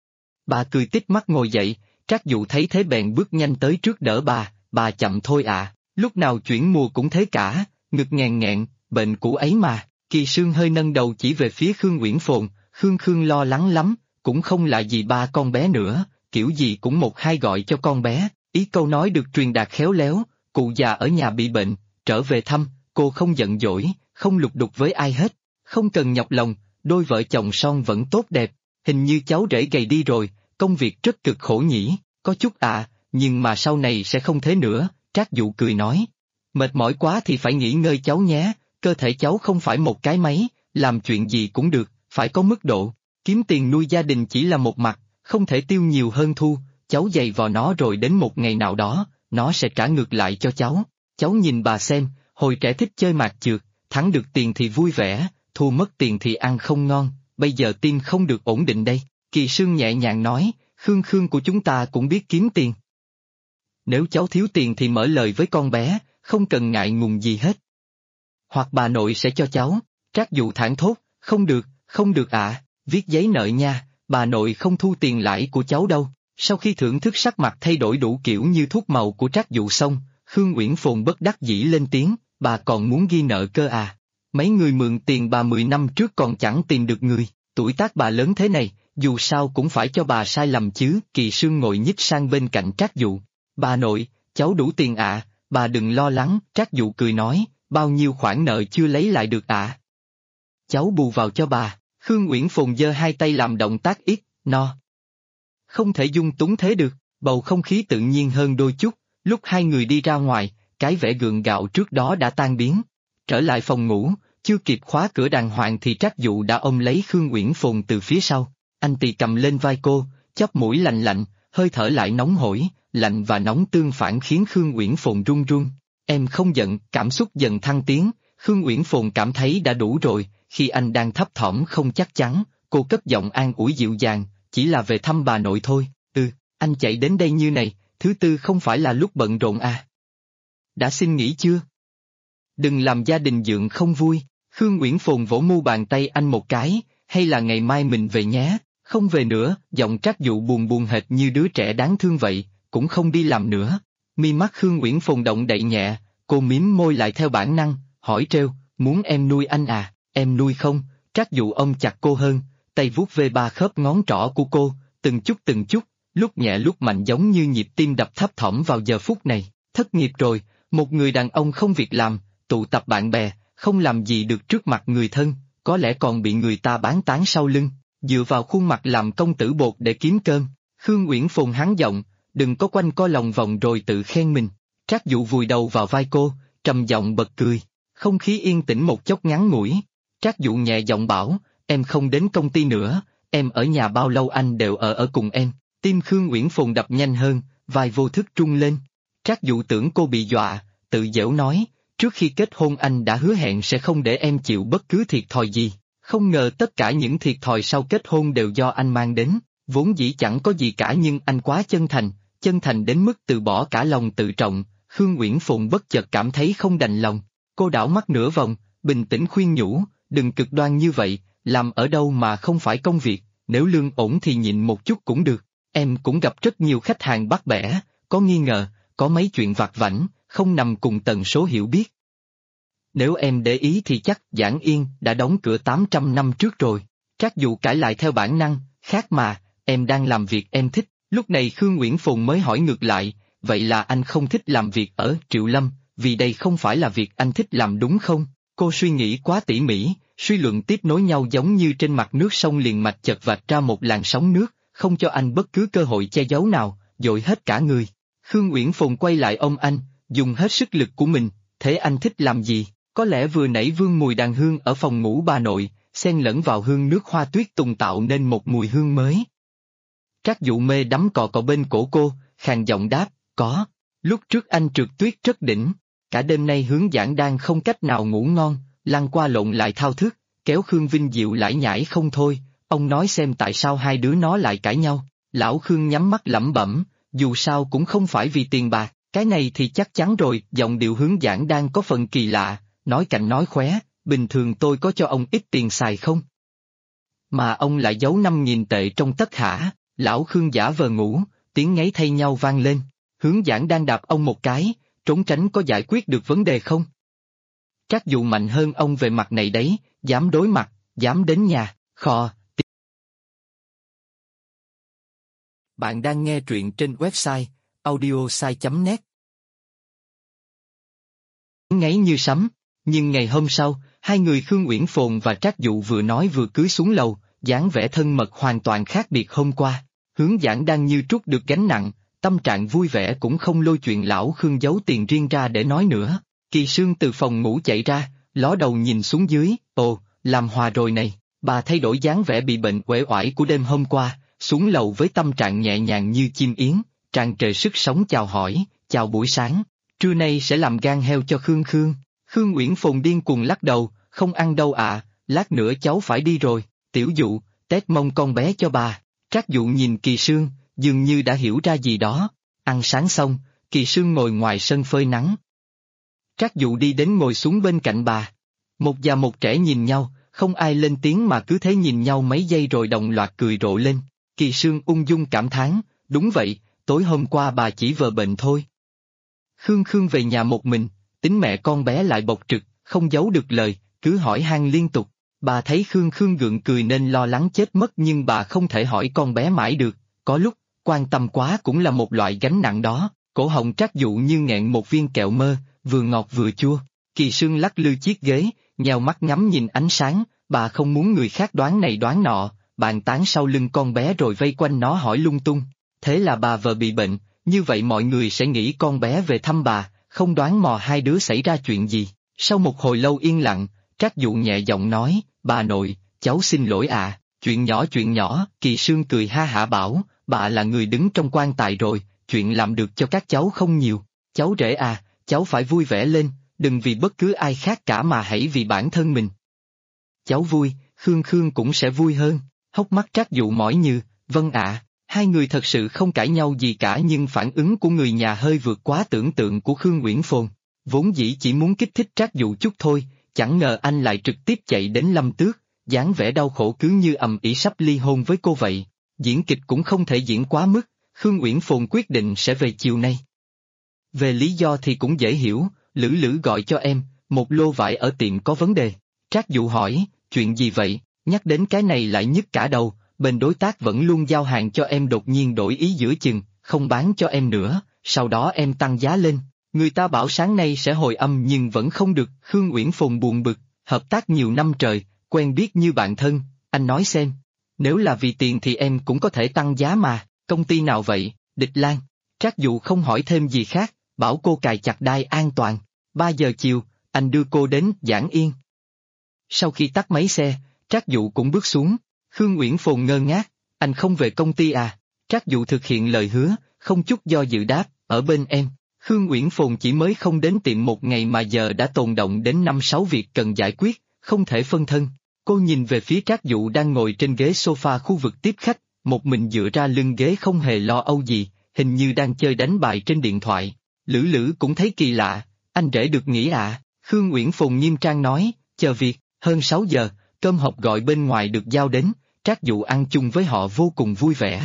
Bà cười tít mắt ngồi dậy, Trác Dụ thấy thế bèn bước nhanh tới trước đỡ bà chậm thôi à, lúc nào chuyển mùa cũng thế cả, ngực nghẹn, bệnh cũ ấy mà. Kỳ Sương hơi nâng đầu chỉ về phía Khương Uyển Phồn, Khương lo lắng lắm, cũng không là gì ba con bé nữa, kiểu gì cũng một hai gọi cho con bé, ý câu nói được truyền đạt khéo léo, cụ già ở nhà bị bệnh, trở về thăm, cô không giận dỗi, không lục đục với ai hết, không cần nhọc lòng, đôi vợ chồng son vẫn tốt đẹp, hình như cháu rể gầy đi rồi, công việc rất cực khổ nhỉ, có chút nhưng mà sau này sẽ không thế nữa, Trác Dụ cười nói. Mệt mỏi quá thì phải nghỉ ngơi cháu nhé, cơ thể cháu không phải một cái máy, làm chuyện gì cũng được, phải có mức độ. Kiếm tiền nuôi gia đình chỉ là một mặt, không thể tiêu nhiều hơn thu, cháu dày vò nó rồi đến một ngày nào đó, nó sẽ trả ngược lại cho cháu. Cháu nhìn bà xem, hồi trẻ thích chơi mạt chược, thắng được tiền thì vui vẻ, thua mất tiền thì ăn không ngon, bây giờ tim không được ổn định đây. Kỳ Sương nhẹ nhàng nói, Khương Khương của chúng ta cũng biết kiếm tiền. Nếu cháu thiếu tiền thì mở lời với con bé, không cần ngại ngùng gì hết. Hoặc bà nội sẽ cho cháu. Trác Dụ thảng thốt, không được viết giấy nợ nha, bà nội không thu tiền lãi của cháu đâu. Sau khi thưởng thức sắc mặt thay đổi đủ kiểu như thuốc màu của Trác Dụ xong, Khương Uyển Phồn bất đắc dĩ lên tiếng, bà còn muốn ghi nợ cơ à? Mấy người mượn tiền bà 10 năm trước còn chẳng tìm được người, tuổi tác bà lớn thế này, dù sao cũng phải cho bà sai lầm chứ. Kỳ Sương ngồi nhích sang bên cạnh Trác Dụ. Bà nội, cháu đủ tiền bà đừng lo lắng. Trác Dụ cười nói, bao nhiêu khoản nợ chưa lấy lại được Cháu bù vào cho bà. Khương Uyển Phồn giơ hai tay làm động tác ít, no. Không thể dung túng thế được, bầu không khí tự nhiên hơn đôi chút, lúc hai người đi ra ngoài, cái vẻ gượng gạo trước đó đã tan biến. Trở lại phòng ngủ, chưa kịp khóa cửa đàng hoàng thì Trác Dụ đã ôm lấy Khương Uyển Phồn từ phía sau, anh tì cầm lên vai cô, chóp mũi lạnh lạnh, hơi thở lại nóng hổi, lạnh và nóng tương phản khiến Khương Uyển Phồn run run. Em không giận, cảm xúc dần thăng tiến, Khương Uyển Phồn cảm thấy đã đủ rồi, khi anh đang thấp thỏm không chắc chắn, cô cất giọng an ủi dịu dàng, chỉ là về thăm bà nội thôi. Anh chạy đến đây như này, thứ tư không phải là lúc bận rộn Đã xin nghỉ chưa? Đừng làm gia đình dượng không vui. Khương Uyển Phồn vỗ mu bàn tay anh một cái, hay là ngày mai mình về nhé. Không về nữa, giọng Trác Dụ buồn buồn hệt như đứa trẻ đáng thương vậy, cũng không đi làm nữa. Mi mắt Khương Uyển Phồn động đậy nhẹ, cô mím môi lại theo bản năng, hỏi trêu, muốn em nuôi anh em nuôi không? Trác Dụ ôm chặt cô hơn, tay vuốt về ba khớp ngón trỏ của cô, từng chút, lúc nhẹ lúc mạnh giống như nhịp tim đập thấp thỏm vào giờ phút này. Thất nghiệp rồi, một người đàn ông không việc làm, tụ tập bạn bè, không làm gì được trước mặt người thân, có lẽ còn bị người ta bán tán sau lưng, dựa vào khuôn mặt làm công tử bột để kiếm cơm. Khương Uyển Phồn hắn giọng, đừng có quanh co lòng vòng rồi tự khen mình. Trác Dụ vùi đầu vào vai cô, trầm giọng bật cười, không khí yên tĩnh một chốc ngắn ngủi. Trác Dụ nhẹ giọng bảo, em không đến công ty nữa, em ở nhà bao lâu anh đều ở cùng em. Tim Khương Uyển Phồn đập nhanh hơn, vai vô thức trung lên. Trác Dụ tưởng cô bị dọa, tự giễu nói, trước khi kết hôn anh đã hứa hẹn sẽ không để em chịu bất cứ thiệt thòi gì, không ngờ tất cả những thiệt thòi sau kết hôn đều do anh mang đến, vốn dĩ chẳng có gì cả nhưng anh quá chân thành đến mức từ bỏ cả lòng tự trọng. Khương Uyển Phồn bất chợt cảm thấy không đành lòng, cô đảo mắt nửa vòng, bình tĩnh khuyên nhủ, đừng cực đoan như vậy, làm ở đâu mà không phải công việc, nếu lương ổn thì nhịn một chút cũng được, em cũng gặp rất nhiều khách hàng bắt bẻ, có nghi ngờ, có mấy chuyện vặt vãnh, không nằm cùng tần số hiểu biết. Nếu em để ý thì chắc Giảng Yên đã đóng cửa 800 năm trước rồi. Trác Dụ cãi lại theo bản năng, khác mà, em đang làm việc em thích. Lúc này Khương Uyển Phồn mới hỏi ngược lại, vậy là anh không thích làm việc ở Triệu Lâm, vì đây không phải là việc anh thích làm đúng không? Cô suy nghĩ quá tỉ mỉ, suy luận tiếp nối nhau giống như trên mặt nước sông liền mạch chật vạch ra một làn sóng nước, không cho anh bất cứ cơ hội che giấu nào, dội hết cả người. Khương Uyển Phồn quay lại ôm anh, dùng hết sức lực của mình, thế anh thích làm gì? Có lẽ vừa nãy vương mùi đàn hương ở phòng ngủ bà nội, xen lẫn vào hương nước hoa tuyết tùng tạo nên một mùi hương mới. Trác Dụ mê đắm cọ cọ bên cổ cô, khàn giọng đáp, có. Lúc trước anh trượt tuyết rất đỉnh, cả đêm nay Hướng Giảng đang không cách nào ngủ ngon, lăn qua lộn lại thao thức, kéo Khương Vinh Diệu lải nhải không thôi, ông nói xem tại sao hai đứa nó lại cãi nhau. Lão Khương nhắm mắt lẩm bẩm, dù sao cũng không phải vì tiền bạc, cái này thì chắc chắn rồi. Giọng điệu Hướng Giảng đang có phần kỳ lạ, nói cạnh nói khóe, bình thường tôi có cho ông ít tiền xài không? Mà ông lại giấu 5.000 tệ trong tất hả? Lão Khương giả vờ ngủ, tiếng ngáy thay nhau vang lên. Hướng Giảng đang đạp ông một cái, trốn tránh có giải quyết được vấn đề không? Trác Dụ mạnh hơn ông về mặt này đấy, dám đối mặt, dám đến nhà, khò. Bạn đang nghe truyện trên website audiosai.net. Ngáy như sấm, nhưng ngày hôm sau, hai người Khương Uyển Phồn và Trác Dụ vừa nói vừa cưới xuống lầu, dáng vẻ thân mật hoàn toàn khác biệt hôm qua. Hướng Giảng đang như trút được gánh nặng, tâm trạng vui vẻ cũng không lôi chuyện lão Khương giấu tiền riêng ra để nói nữa. Kỳ Sương từ phòng ngủ chạy ra, ló đầu nhìn xuống dưới, ồ, làm hòa rồi này. Bà thay đổi dáng vẻ bị bệnh uể oải của đêm hôm qua, xuống lầu với tâm trạng nhẹ nhàng như chim yến, tràn trề sức sống chào hỏi, chào buổi sáng, trưa nay sẽ làm gan heo cho Khương Khương. Khương Uyển Phồn điên cuồng lắc đầu, không ăn đâu ạ, lát nữa cháu phải đi rồi. Tiểu Dụ, tét mông con bé cho bà. Trác Dụ nhìn Kỳ Sương, dường như đã hiểu ra gì đó. Ăn sáng xong, Kỳ Sương ngồi ngoài sân phơi nắng. Trác Dụ đi đến ngồi xuống bên cạnh bà. Một già một trẻ nhìn nhau, không ai lên tiếng mà cứ thế nhìn nhau mấy giây rồi đồng loạt cười rộ lên. Kỳ Sương ung dung cảm thán, đúng vậy, tối hôm qua bà chỉ vờ bệnh thôi. Khương Khương về nhà một mình, tính mẹ con bé lại bộc trực, không giấu được lời, cứ hỏi han liên tục. Bà thấy Khương Khương gượng cười nên lo lắng chết mất nhưng bà không thể hỏi con bé mãi được, có lúc, quan tâm quá cũng là một loại gánh nặng đó. Cổ họng Trác Dụ như nghẹn một viên kẹo mơ, vừa ngọt vừa chua. Kỳ Sương lắc lư chiếc ghế, nheo mắt ngắm nhìn ánh sáng, bà không muốn người khác đoán này đoán nọ, bàn tán sau lưng con bé rồi vây quanh nó hỏi lung tung. Thế là bà vợ bị bệnh, như vậy mọi người sẽ nghĩ con bé về thăm bà, không đoán mò hai đứa xảy ra chuyện gì. Sau một hồi lâu yên lặng, Trác Dụ nhẹ giọng nói, bà nội, cháu xin lỗi ạ, chuyện nhỏ, Kỳ Sương cười ha hả bảo, bà là người đứng trong quan tài rồi, chuyện làm được cho các cháu không nhiều. Cháu rể à, cháu phải vui vẻ lên, đừng vì bất cứ ai khác cả mà hãy vì bản thân mình. Cháu vui, Khương Khương cũng sẽ vui hơn. Hốc mắt Trác Dụ mỏi như, vâng ạ. Hai người thật sự không cãi nhau gì cả nhưng phản ứng của người nhà hơi vượt quá tưởng tượng của Khương Uyển Phồn. Vốn dĩ chỉ muốn kích thích Trác Dụ chút thôi, chẳng ngờ anh lại trực tiếp chạy đến Lâm Tước, dáng vẻ đau khổ cứ như ầm ĩ sắp ly hôn với cô vậy. Diễn kịch cũng không thể diễn quá mức, Khương Uyển Phồn quyết định sẽ về chiều nay. Về lý do thì cũng dễ hiểu, Lữ Lữ gọi cho em, một lô vải ở tiệm có vấn đề. Trác Dụ hỏi, chuyện gì vậy, nhắc đến cái này lại nhức cả đầu, bên đối tác vẫn luôn giao hàng cho em đột nhiên đổi ý giữa chừng, không bán cho em nữa, sau đó em tăng giá lên. Người ta bảo sáng nay sẽ hồi âm nhưng vẫn không được, Khương Uyển Phồn buồn bực, hợp tác nhiều năm trời, quen biết như bạn thân, anh nói xem. Nếu là vì tiền thì em cũng có thể tăng giá mà, công ty nào vậy, Địch Lan. Trác Dụ không hỏi thêm gì khác, bảo cô cài chặt đai an toàn. 3 giờ chiều, anh đưa cô đến Giảng Yên. Sau khi tắt máy xe, Trác Dụ cũng bước xuống, Khương Uyển Phồn ngơ ngác, anh không về công ty à? Trác Dụ thực hiện lời hứa, không chút do dự đáp, ở bên em. Khương Uyển Phồn chỉ mới không đến tiệm một ngày mà giờ đã tồn động đến 5-6 việc cần giải quyết, không thể phân thân. Cô nhìn về phía Trác Dụ đang ngồi trên ghế sofa khu vực tiếp khách, một mình dựa ra lưng ghế không hề lo âu gì, hình như đang chơi đánh bài trên điện thoại. Lữ Lữ cũng thấy kỳ lạ, anh rể được nghỉ à? Khương Uyển Phồn nghiêm trang nói, chờ việc, hơn 6 giờ, cơm hộp gọi bên ngoài được giao đến, Trác Dụ ăn chung với họ vô cùng vui vẻ.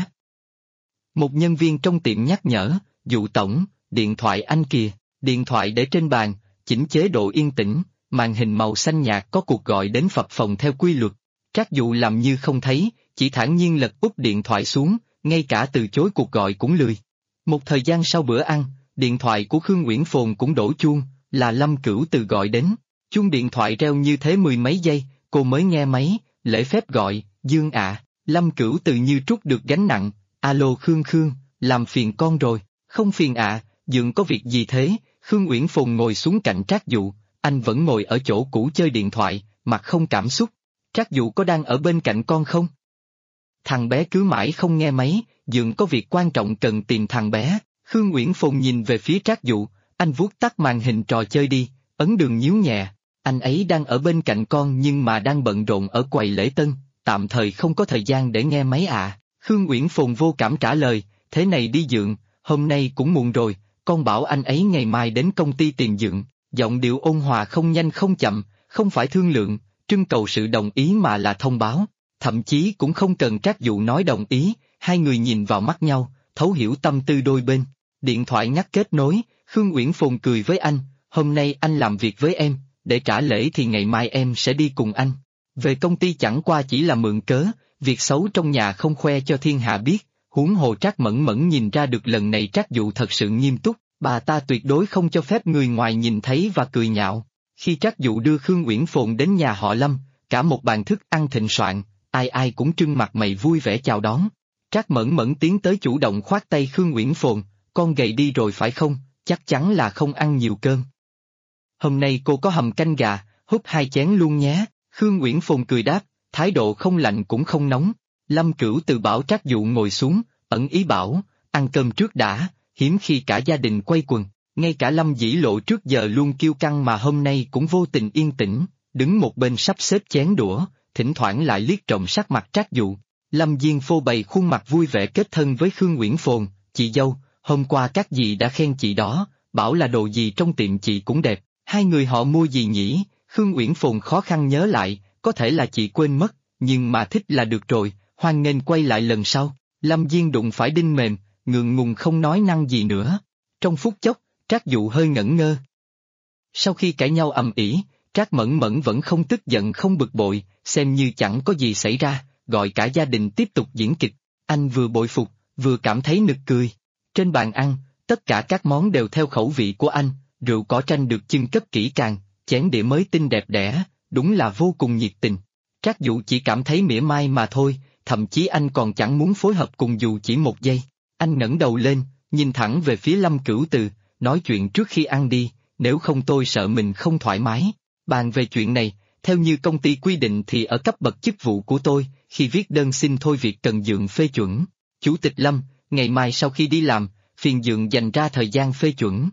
Một nhân viên trong tiệm nhắc nhở, Dụ tổng, điện thoại anh kìa, điện thoại để trên bàn, chỉnh chế độ yên tĩnh, màn hình màu xanh nhạt có cuộc gọi đến phập phồng theo quy luật. Trác Dụ làm như không thấy, chỉ thản nhiên lật úp điện thoại xuống, ngay cả từ chối cuộc gọi cũng lười. Một thời gian sau bữa ăn, điện thoại của Khương Uyển Phồn cũng đổ chuông, là Lâm Cửu Từ gọi đến. Chuông điện thoại reo như thế mười mấy giây, cô mới nghe máy, lễ phép gọi, Dương ạ. Lâm Cửu Từ như trút được gánh nặng, alo Khương Khương, làm phiền con rồi, không phiền ạ, Dương có việc gì thế? Khương Uyển Phồn ngồi xuống cạnh Trác Dụ, anh vẫn ngồi ở chỗ cũ chơi điện thoại, mặt không cảm xúc. Trác Dụ có đang ở bên cạnh con không? Thằng bé cứ mãi không nghe máy, Dương có việc quan trọng cần tìm thằng bé. Khương Uyển Phồn nhìn về phía Trác Dụ, anh vuốt tắt màn hình trò chơi đi, ấn đường nhíu nhẹ. Anh ấy đang ở bên cạnh con nhưng mà đang bận rộn ở quầy lễ tân, tạm thời không có thời gian để nghe máy ạ. Khương Uyển Phồn vô cảm trả lời, thế này đi Dượng, hôm nay cũng muộn rồi, con bảo anh ấy ngày mai đến công ty tìm Dượng. Giọng điệu ôn hòa không nhanh không chậm, không phải thương lượng, trưng cầu sự đồng ý mà là thông báo. Thậm chí cũng không cần Trác Dụ nói đồng ý, hai người nhìn vào mắt nhau, thấu hiểu tâm tư đôi bên. Điện thoại nhắc kết nối, Khương Uyển Phồn cười với anh, hôm nay anh làm việc với em, để trả lễ thì ngày mai em sẽ đi cùng anh. Về công ty chẳng qua chỉ là mượn cớ, việc xấu trong nhà không khoe cho thiên hạ biết, huống hồ Trác Mẫn Mẫn nhìn ra được lần này Trác Dụ thật sự nghiêm túc, bà ta tuyệt đối không cho phép người ngoài nhìn thấy và cười nhạo. Khi Trác Dụ đưa Khương Uyển Phồn đến nhà họ Lâm, cả một bàn thức ăn thịnh soạn, ai ai cũng trưng mặt mày vui vẻ chào đón. Trác Mẫn Mẫn tiến tới chủ động khoát tay Khương Uyển Phồn, con gầy đi rồi phải không, chắc chắn là không ăn nhiều cơm. Hôm nay cô có hầm canh gà, húp 2 chén luôn nhé, Khương Uyển Phồn cười đáp, thái độ không lạnh cũng không nóng. Lâm Cửu từ bảo Trác Dụ ngồi xuống, ẩn ý bảo, ăn cơm trước đã, hiếm khi cả gia đình quay quần, ngay cả Lâm Dĩ Lộ trước giờ luôn kiêu căng mà hôm nay cũng vô tình yên tĩnh, đứng một bên sắp xếp chén đũa, thỉnh thoảng lại liếc trộm sắc mặt Trác Dụ. Lâm Diên phô bày khuôn mặt vui vẻ kết thân với Khương Uyển Phồn, chị dâu, hôm qua các dì đã khen chị đó, bảo là đồ gì trong tiệm chị cũng đẹp, hai người họ mua gì nhỉ? Khương Uyển Phồn khó khăn nhớ lại, có thể là chị quên mất, nhưng mà thích là được rồi, hoan nghênh quay lại lần sau. Lâm Diên đụng phải đinh mềm, ngượng ngùng không nói năng gì nữa. Trong phút chốc, Trác Dụ hơi ngẩn ngơ. Sau khi cãi nhau ầm ĩ, Trác Mẫn Mẫn vẫn không tức giận không bực bội, xem như chẳng có gì xảy ra, gọi cả gia đình tiếp tục diễn kịch. Anh vừa bội phục, vừa cảm thấy nực cười. Trên bàn ăn, tất cả các món đều theo khẩu vị của anh, rượu cỏ tranh được chưng cất kỹ càng, chén đĩa mới tinh đẹp đẽ, đúng là vô cùng nhiệt tình. Trác Dụ chỉ cảm thấy mỉa mai mà thôi, thậm chí anh còn chẳng muốn phối hợp cùng dù chỉ một giây. Anh ngẩng đầu lên, nhìn thẳng về phía Lâm Cửu Từ, nói chuyện trước khi ăn đi, nếu không tôi sợ mình không thoải mái. Bàn về chuyện này, theo như công ty quy định thì ở cấp bậc chức vụ của tôi, khi viết đơn xin thôi việc cần Dượng phê chuẩn. Chủ tịch Lâm, ngày mai sau khi đi làm, phiền Dượng dành ra thời gian phê chuẩn.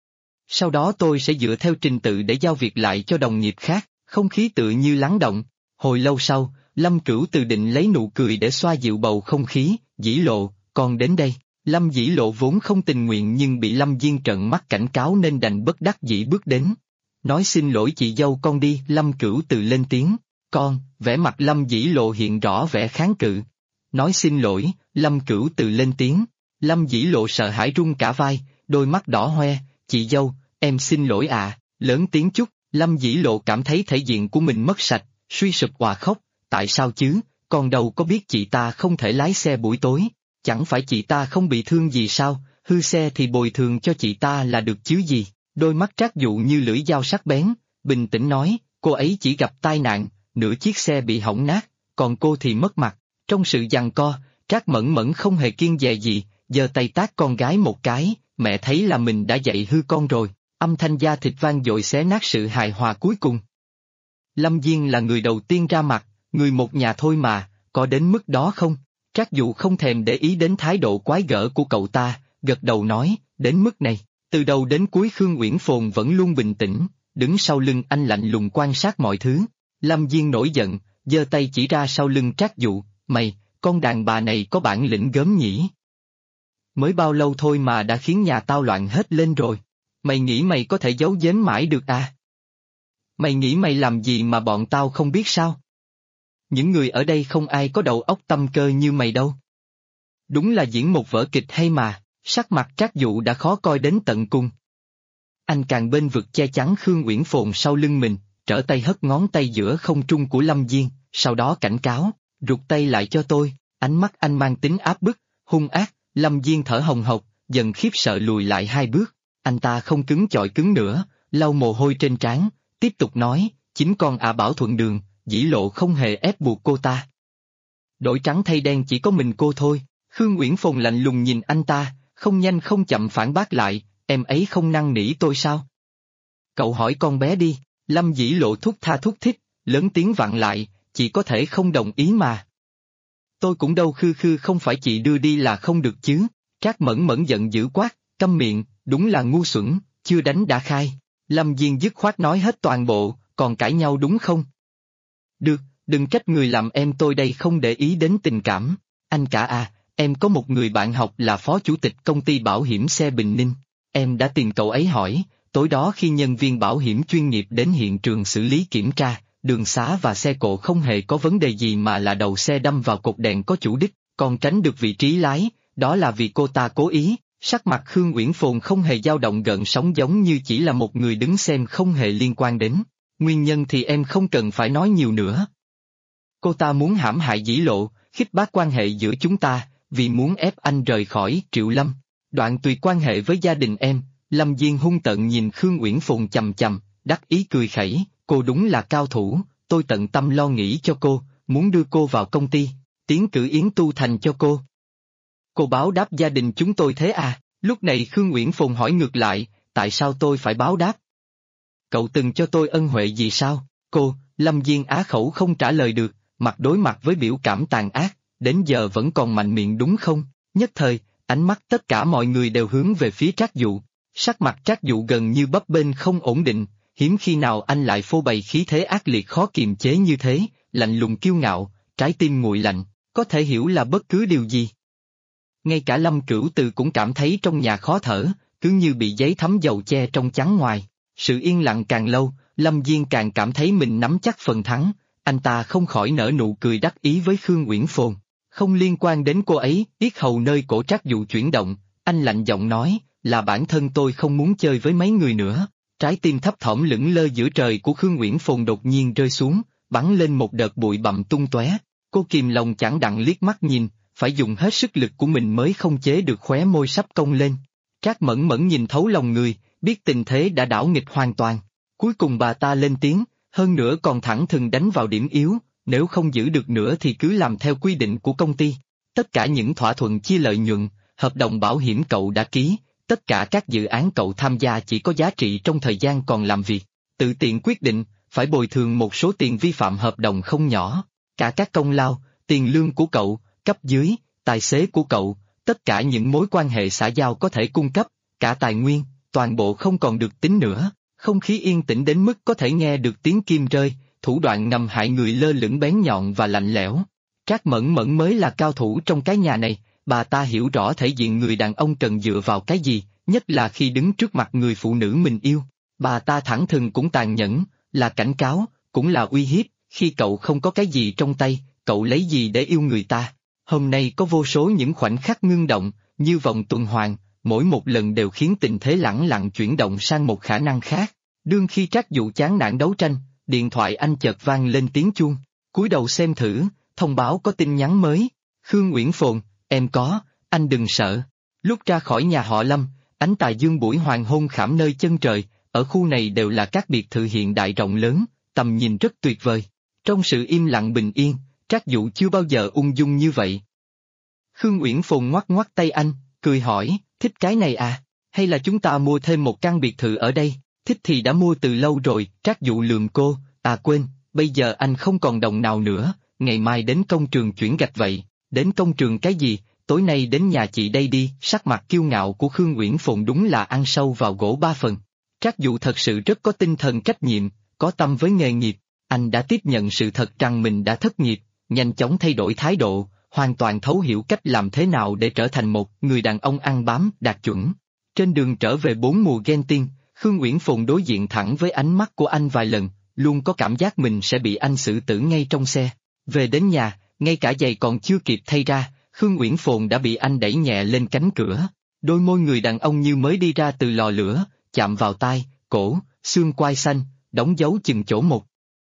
Sau đó tôi sẽ dựa theo trình tự để giao việc lại cho đồng nghiệp khác, không khí tự như lắng động. Hồi lâu sau, Lâm Cửu Từ định lấy nụ cười để xoa dịu bầu không khí, Dĩ Lộ, con đến đây. Lâm Dĩ Lộ vốn không tình nguyện nhưng bị Lâm Diên trợn mắt cảnh cáo nên đành bất đắc dĩ bước đến. Nói xin lỗi chị dâu con đi, Lâm Cửu Từ lên tiếng. Con, vẻ mặt Lâm Dĩ Lộ hiện rõ vẻ kháng cự. Nói xin lỗi, Lâm Cửu Từ lên tiếng. Lâm Dĩ Lộ sợ hãi run cả vai, đôi mắt đỏ hoe, chị dâu, em xin lỗi ạ, lớn tiếng chút. Lâm Dĩ Lộ cảm thấy thể diện của mình mất sạch, suy sụp òa khóc, tại sao chứ, con đâu có biết chị ta không thể lái xe buổi tối, chẳng phải chị ta không bị thương gì sao, hư xe thì bồi thường cho chị ta là được chứ gì. Đôi mắt Trác Dụ như lưỡi dao sắc bén, bình tĩnh nói, cô ấy chỉ gặp tai nạn, nửa chiếc xe bị hỏng nát, còn cô thì mất mặt. Trong sự giằng co, Trác Mẫn Mẫn không hề kiêng dè gì, giơ tay tát con gái một cái, mẹ thấy là mình đã dạy hư con rồi, âm thanh da thịt vang dội xé nát sự hài hòa cuối cùng. Lâm Diên là người đầu tiên ra mặt, người một nhà thôi mà, có đến mức đó không? Trác Dụ không thèm để ý đến thái độ quái gở của cậu ta, gật đầu nói, đến mức này. Từ đầu đến cuối Khương Uyển Phồn vẫn luôn bình tĩnh, đứng sau lưng anh lạnh lùng quan sát mọi thứ. Lâm Diên nổi giận, giơ tay chỉ ra sau lưng Trác Dụ, mày, con đàn bà này có bản lĩnh gớm nhỉ? Mới bao lâu thôi mà đã khiến nhà tao loạn hết lên rồi. Mày nghĩ mày có thể giấu giếm mãi được à? Mày nghĩ mày làm gì mà bọn tao không biết sao? Những người ở đây không ai có đầu óc tâm cơ như mày đâu. Đúng là diễn một vở kịch hay mà, sắc mặt Trác Dụ đã khó coi đến tận cùng. Anh càng bên vực che chắn Khương Uyển Phồn sau lưng mình, trở tay hất ngón tay giữa không trung của Lâm Diên, sau đó cảnh cáo, rụt tay lại cho tôi, ánh mắt anh mang tính áp bức, hung ác. Lâm Diên thở hồng hộc, dần khiếp sợ lùi lại 2 bước, anh ta không cứng chọi cứng nữa, lau mồ hôi trên trán, tiếp tục nói, chính con bảo thuận đường, Dĩ Lộ không hề ép buộc cô ta. Đổi trắng thay đen chỉ có mình cô thôi. Khương Uyển Phồn lạnh lùng nhìn anh ta, không nhanh không chậm phản bác lại, em ấy không năn nỉ tôi sao? Cậu hỏi con bé đi. Lâm Dĩ Lộ thúc tha thúc thích, lớn tiếng vặn lại, chị có thể không đồng ý mà. Tôi cũng đâu khư không phải chị đưa đi là không được chứ. Trác Mẫn Mẫn giận dữ quát, câm miệng, đúng là ngu xuẩn, chưa đánh đã khai. Lâm Diên dứt khoát nói hết toàn bộ, còn cãi nhau đúng không? Được, đừng trách người làm em tôi đây không để ý đến tình cảm. Anh cả à, em có một người bạn học là phó chủ tịch công ty bảo hiểm xe Bình Ninh. Em đã tìm cậu ấy hỏi, tối đó khi nhân viên bảo hiểm chuyên nghiệp đến hiện trường xử lý kiểm tra, đường xá và xe cộ không hề có vấn đề gì mà là đầu xe đâm vào cột đèn có chủ đích, còn tránh được vị trí lái, đó là vì cô ta cố ý. Sắc mặt Khương Uyển Phồn không hề dao động gợn sóng giống như chỉ là một người đứng xem không hề liên quan đến. Nguyên nhân thì em không cần phải nói nhiều nữa. Cô ta muốn hãm hại Dĩ Lộ, khích bác quan hệ giữa chúng ta, vì muốn ép anh rời khỏi Triệu Lâm. Đoạn tuyệt quan hệ với gia đình em. Lâm Diên hung tợn nhìn Khương Uyển Phồn chằm chằm, đắc ý cười khẩy, cô đúng là cao thủ, tôi tận tâm lo nghĩ cho cô, muốn đưa cô vào công ty, tiến cử Yến Tu Thành cho cô. Cô báo đáp gia đình chúng tôi thế à? Lúc này Khương Uyển Phồn hỏi ngược lại, tại sao tôi phải báo đáp? Cậu từng cho tôi ân huệ gì sao? Cô, Lâm Diên á khẩu không trả lời được, mặt đối mặt với biểu cảm tàn ác, đến giờ vẫn còn mạnh miệng đúng không? Nhất thời, ánh mắt tất cả mọi người đều hướng về phía Trác Dụ. Sắc mặt Trác Dụ gần như bấp bênh không ổn định, hiếm khi nào anh lại phô bày khí thế ác liệt khó kiềm chế như thế, lạnh lùng kiêu ngạo, trái tim nguội lạnh, có thể hiểu là bất cứ điều gì. Ngay cả Lâm Cửu Từ cũng cảm thấy trong nhà khó thở, cứ như bị giấy thấm dầu che trong chắn ngoài. Sự yên lặng càng lâu, Lâm Diên càng cảm thấy mình nắm chắc phần thắng, anh ta không khỏi nở nụ cười đắc ý với Khương Uyển Phồn. Không liên quan đến cô ấy, yết hầu nơi cổ Trác Dụ chuyển động, anh lạnh giọng nói, là bản thân tôi không muốn chơi với mấy người nữa. Trái tim thấp thỏm lững lơ giữa trời của Khương Uyển Phồn đột nhiên rơi xuống, bắn lên một đợt bụi bặm tung tóe. Cô kìm lòng chẳng đặng liếc mắt nhìn, phải dùng hết sức lực của mình mới không chế được khóe môi sắp cong lên. Trác Mẫn Mẫn nhìn thấu lòng người, biết tình thế đã đảo nghịch hoàn toàn. Cuối cùng bà ta lên tiếng, hơn nữa còn thẳng thừng đánh vào điểm yếu, nếu không giữ được nữa thì cứ làm theo quy định của công ty. Tất cả những thỏa thuận chia lợi nhuận, hợp đồng bảo hiểm cậu đã ký, tất cả các dự án cậu tham gia chỉ có giá trị trong thời gian còn làm việc. Tự tiện quyết định, phải bồi thường một số tiền vi phạm hợp đồng không nhỏ. Cả các công lao, tiền lương của cậu, cấp dưới, tài xế của cậu, tất cả những mối quan hệ xã giao có thể cung cấp, cả tài nguyên, toàn bộ không còn được tính nữa. Không khí yên tĩnh đến mức có thể nghe được tiếng kim rơi, thủ đoạn ngầm hại người lơ lửng bén nhọn và lạnh lẽo. Trác Mẫn Mẫn mới là cao thủ trong cái nhà này, bà ta hiểu rõ thể diện người đàn ông cần dựa vào cái gì, nhất là khi đứng trước mặt người phụ nữ mình yêu. Bà ta thẳng thừng cũng tàn nhẫn, là cảnh cáo, cũng là uy hiếp, khi cậu không có cái gì trong tay, cậu lấy gì để yêu người ta. Hôm nay có vô số những khoảnh khắc ngưng động, như vòng tuần hoàn, mỗi một lần đều khiến tình thế lẳng lặng chuyển động sang một khả năng khác. Đương khi Trác Dụ chán nản đấu tranh, điện thoại anh chợt vang lên tiếng chuông. Cúi đầu xem thử, thông báo có tin nhắn mới. Khương Uyển Phồn, em có, anh đừng sợ. Lúc ra khỏi nhà họ Lâm, ánh tà dương buổi hoàng hôn khảm nơi chân trời, ở khu này đều là các biệt thự hiện đại rộng lớn, tầm nhìn rất tuyệt vời. Trong sự im lặng bình yên, Trác Dụ chưa bao giờ ung dung như vậy. Khương Uyển Phồn ngoắc ngoắc tay anh, cười hỏi, thích cái này à, hay là chúng ta mua thêm một căn biệt thự ở đây? Thích thì đã mua từ lâu rồi. Trác Dụ lườm cô, à quên, bây giờ anh không còn đồng nào nữa, ngày mai đến công trường chuyển gạch vậy. Đến công trường cái gì, tối nay đến nhà chị đây đi. Sắc mặt kiêu ngạo của Khương Uyển Phồn đúng là ăn sâu vào gỗ ba phần. Trác Dụ thật sự rất có tinh thần trách nhiệm, có tâm với nghề nghiệp. Anh đã tiếp nhận sự thật rằng mình đã thất nghiệp, nhanh chóng thay đổi thái độ, hoàn toàn thấu hiểu cách làm thế nào để trở thành một người đàn ông ăn bám đạt chuẩn. Trên đường trở về bốn mùa ghen tiên, Khương Uyển Phồn đối diện thẳng với ánh mắt của anh vài lần, luôn có cảm giác mình sẽ bị anh xử tử ngay trong xe. Về đến nhà, ngay cả giày còn chưa kịp thay ra, Khương Uyển Phồn đã bị anh đẩy nhẹ lên cánh cửa. Đôi môi người đàn ông như mới đi ra từ lò lửa, chạm vào tai, cổ, xương quai xanh, đóng dấu chừng chỗ một.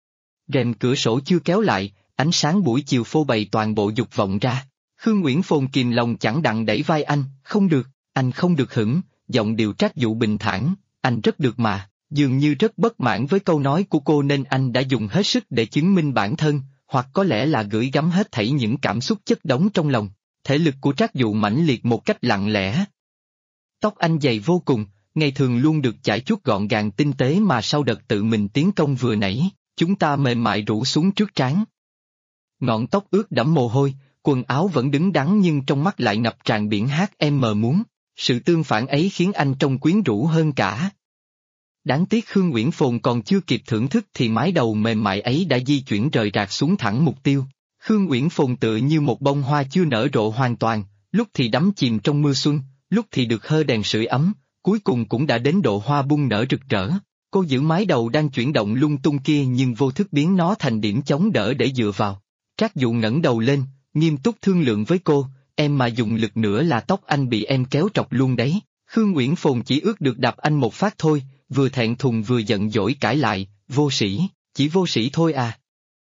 Rèm cửa sổ chưa kéo lại, ánh sáng buổi chiều phô bày toàn bộ dục vọng ra. Khương Uyển Phồn kìm lòng chẳng đặng đẩy vai anh, không được, anh không được hửng, giọng điệu Trác Dụ bình thản, anh rất được mà. Dường như rất bất mãn với câu nói của cô nên anh đã dùng hết sức để chứng minh bản thân, hoặc có lẽ là gửi gắm hết thảy những cảm xúc chất đống trong lòng. Thể lực của Trác Dụ mãnh liệt một cách lặng lẽ. Tóc anh dày vô cùng, ngày thường luôn được chải chuốt gọn gàng tinh tế mà sau đợt tự mình tiến công vừa nãy, chúng ta mềm mại rủ xuống trước trán. Ngọn tóc ướt đẫm mồ hôi, quần áo vẫn đứng đắn nhưng trong mắt lại ngập tràn biển hát em mờ muốn. Sự tương phản ấy khiến anh trông quyến rũ hơn cả. Đáng tiếc Khương Uyển Phồn còn chưa kịp thưởng thức thì mái đầu mềm mại ấy đã di chuyển rời rạc xuống thẳng mục tiêu. Khương Uyển Phồn tựa như một bông hoa chưa nở rộ hoàn toàn, lúc thì đắm chìm trong mưa xuân, lúc thì được hơ đèn sưởi ấm, cuối cùng cũng đã đến độ hoa bung nở rực rỡ. Cô giữ mái đầu đang chuyển động lung tung kia nhưng vô thức biến nó thành điểm chống đỡ để dựa vào. Trác Dụ ngẩng đầu lên, nghiêm túc thương lượng với cô, em mà dùng lực nữa là tóc anh bị em kéo trọc luôn đấy. Khương Uyển Phồn chỉ ước được đạp anh một phát thôi, vừa thẹn thùng vừa giận dỗi cãi lại, vô sĩ, chỉ vô sĩ thôi à.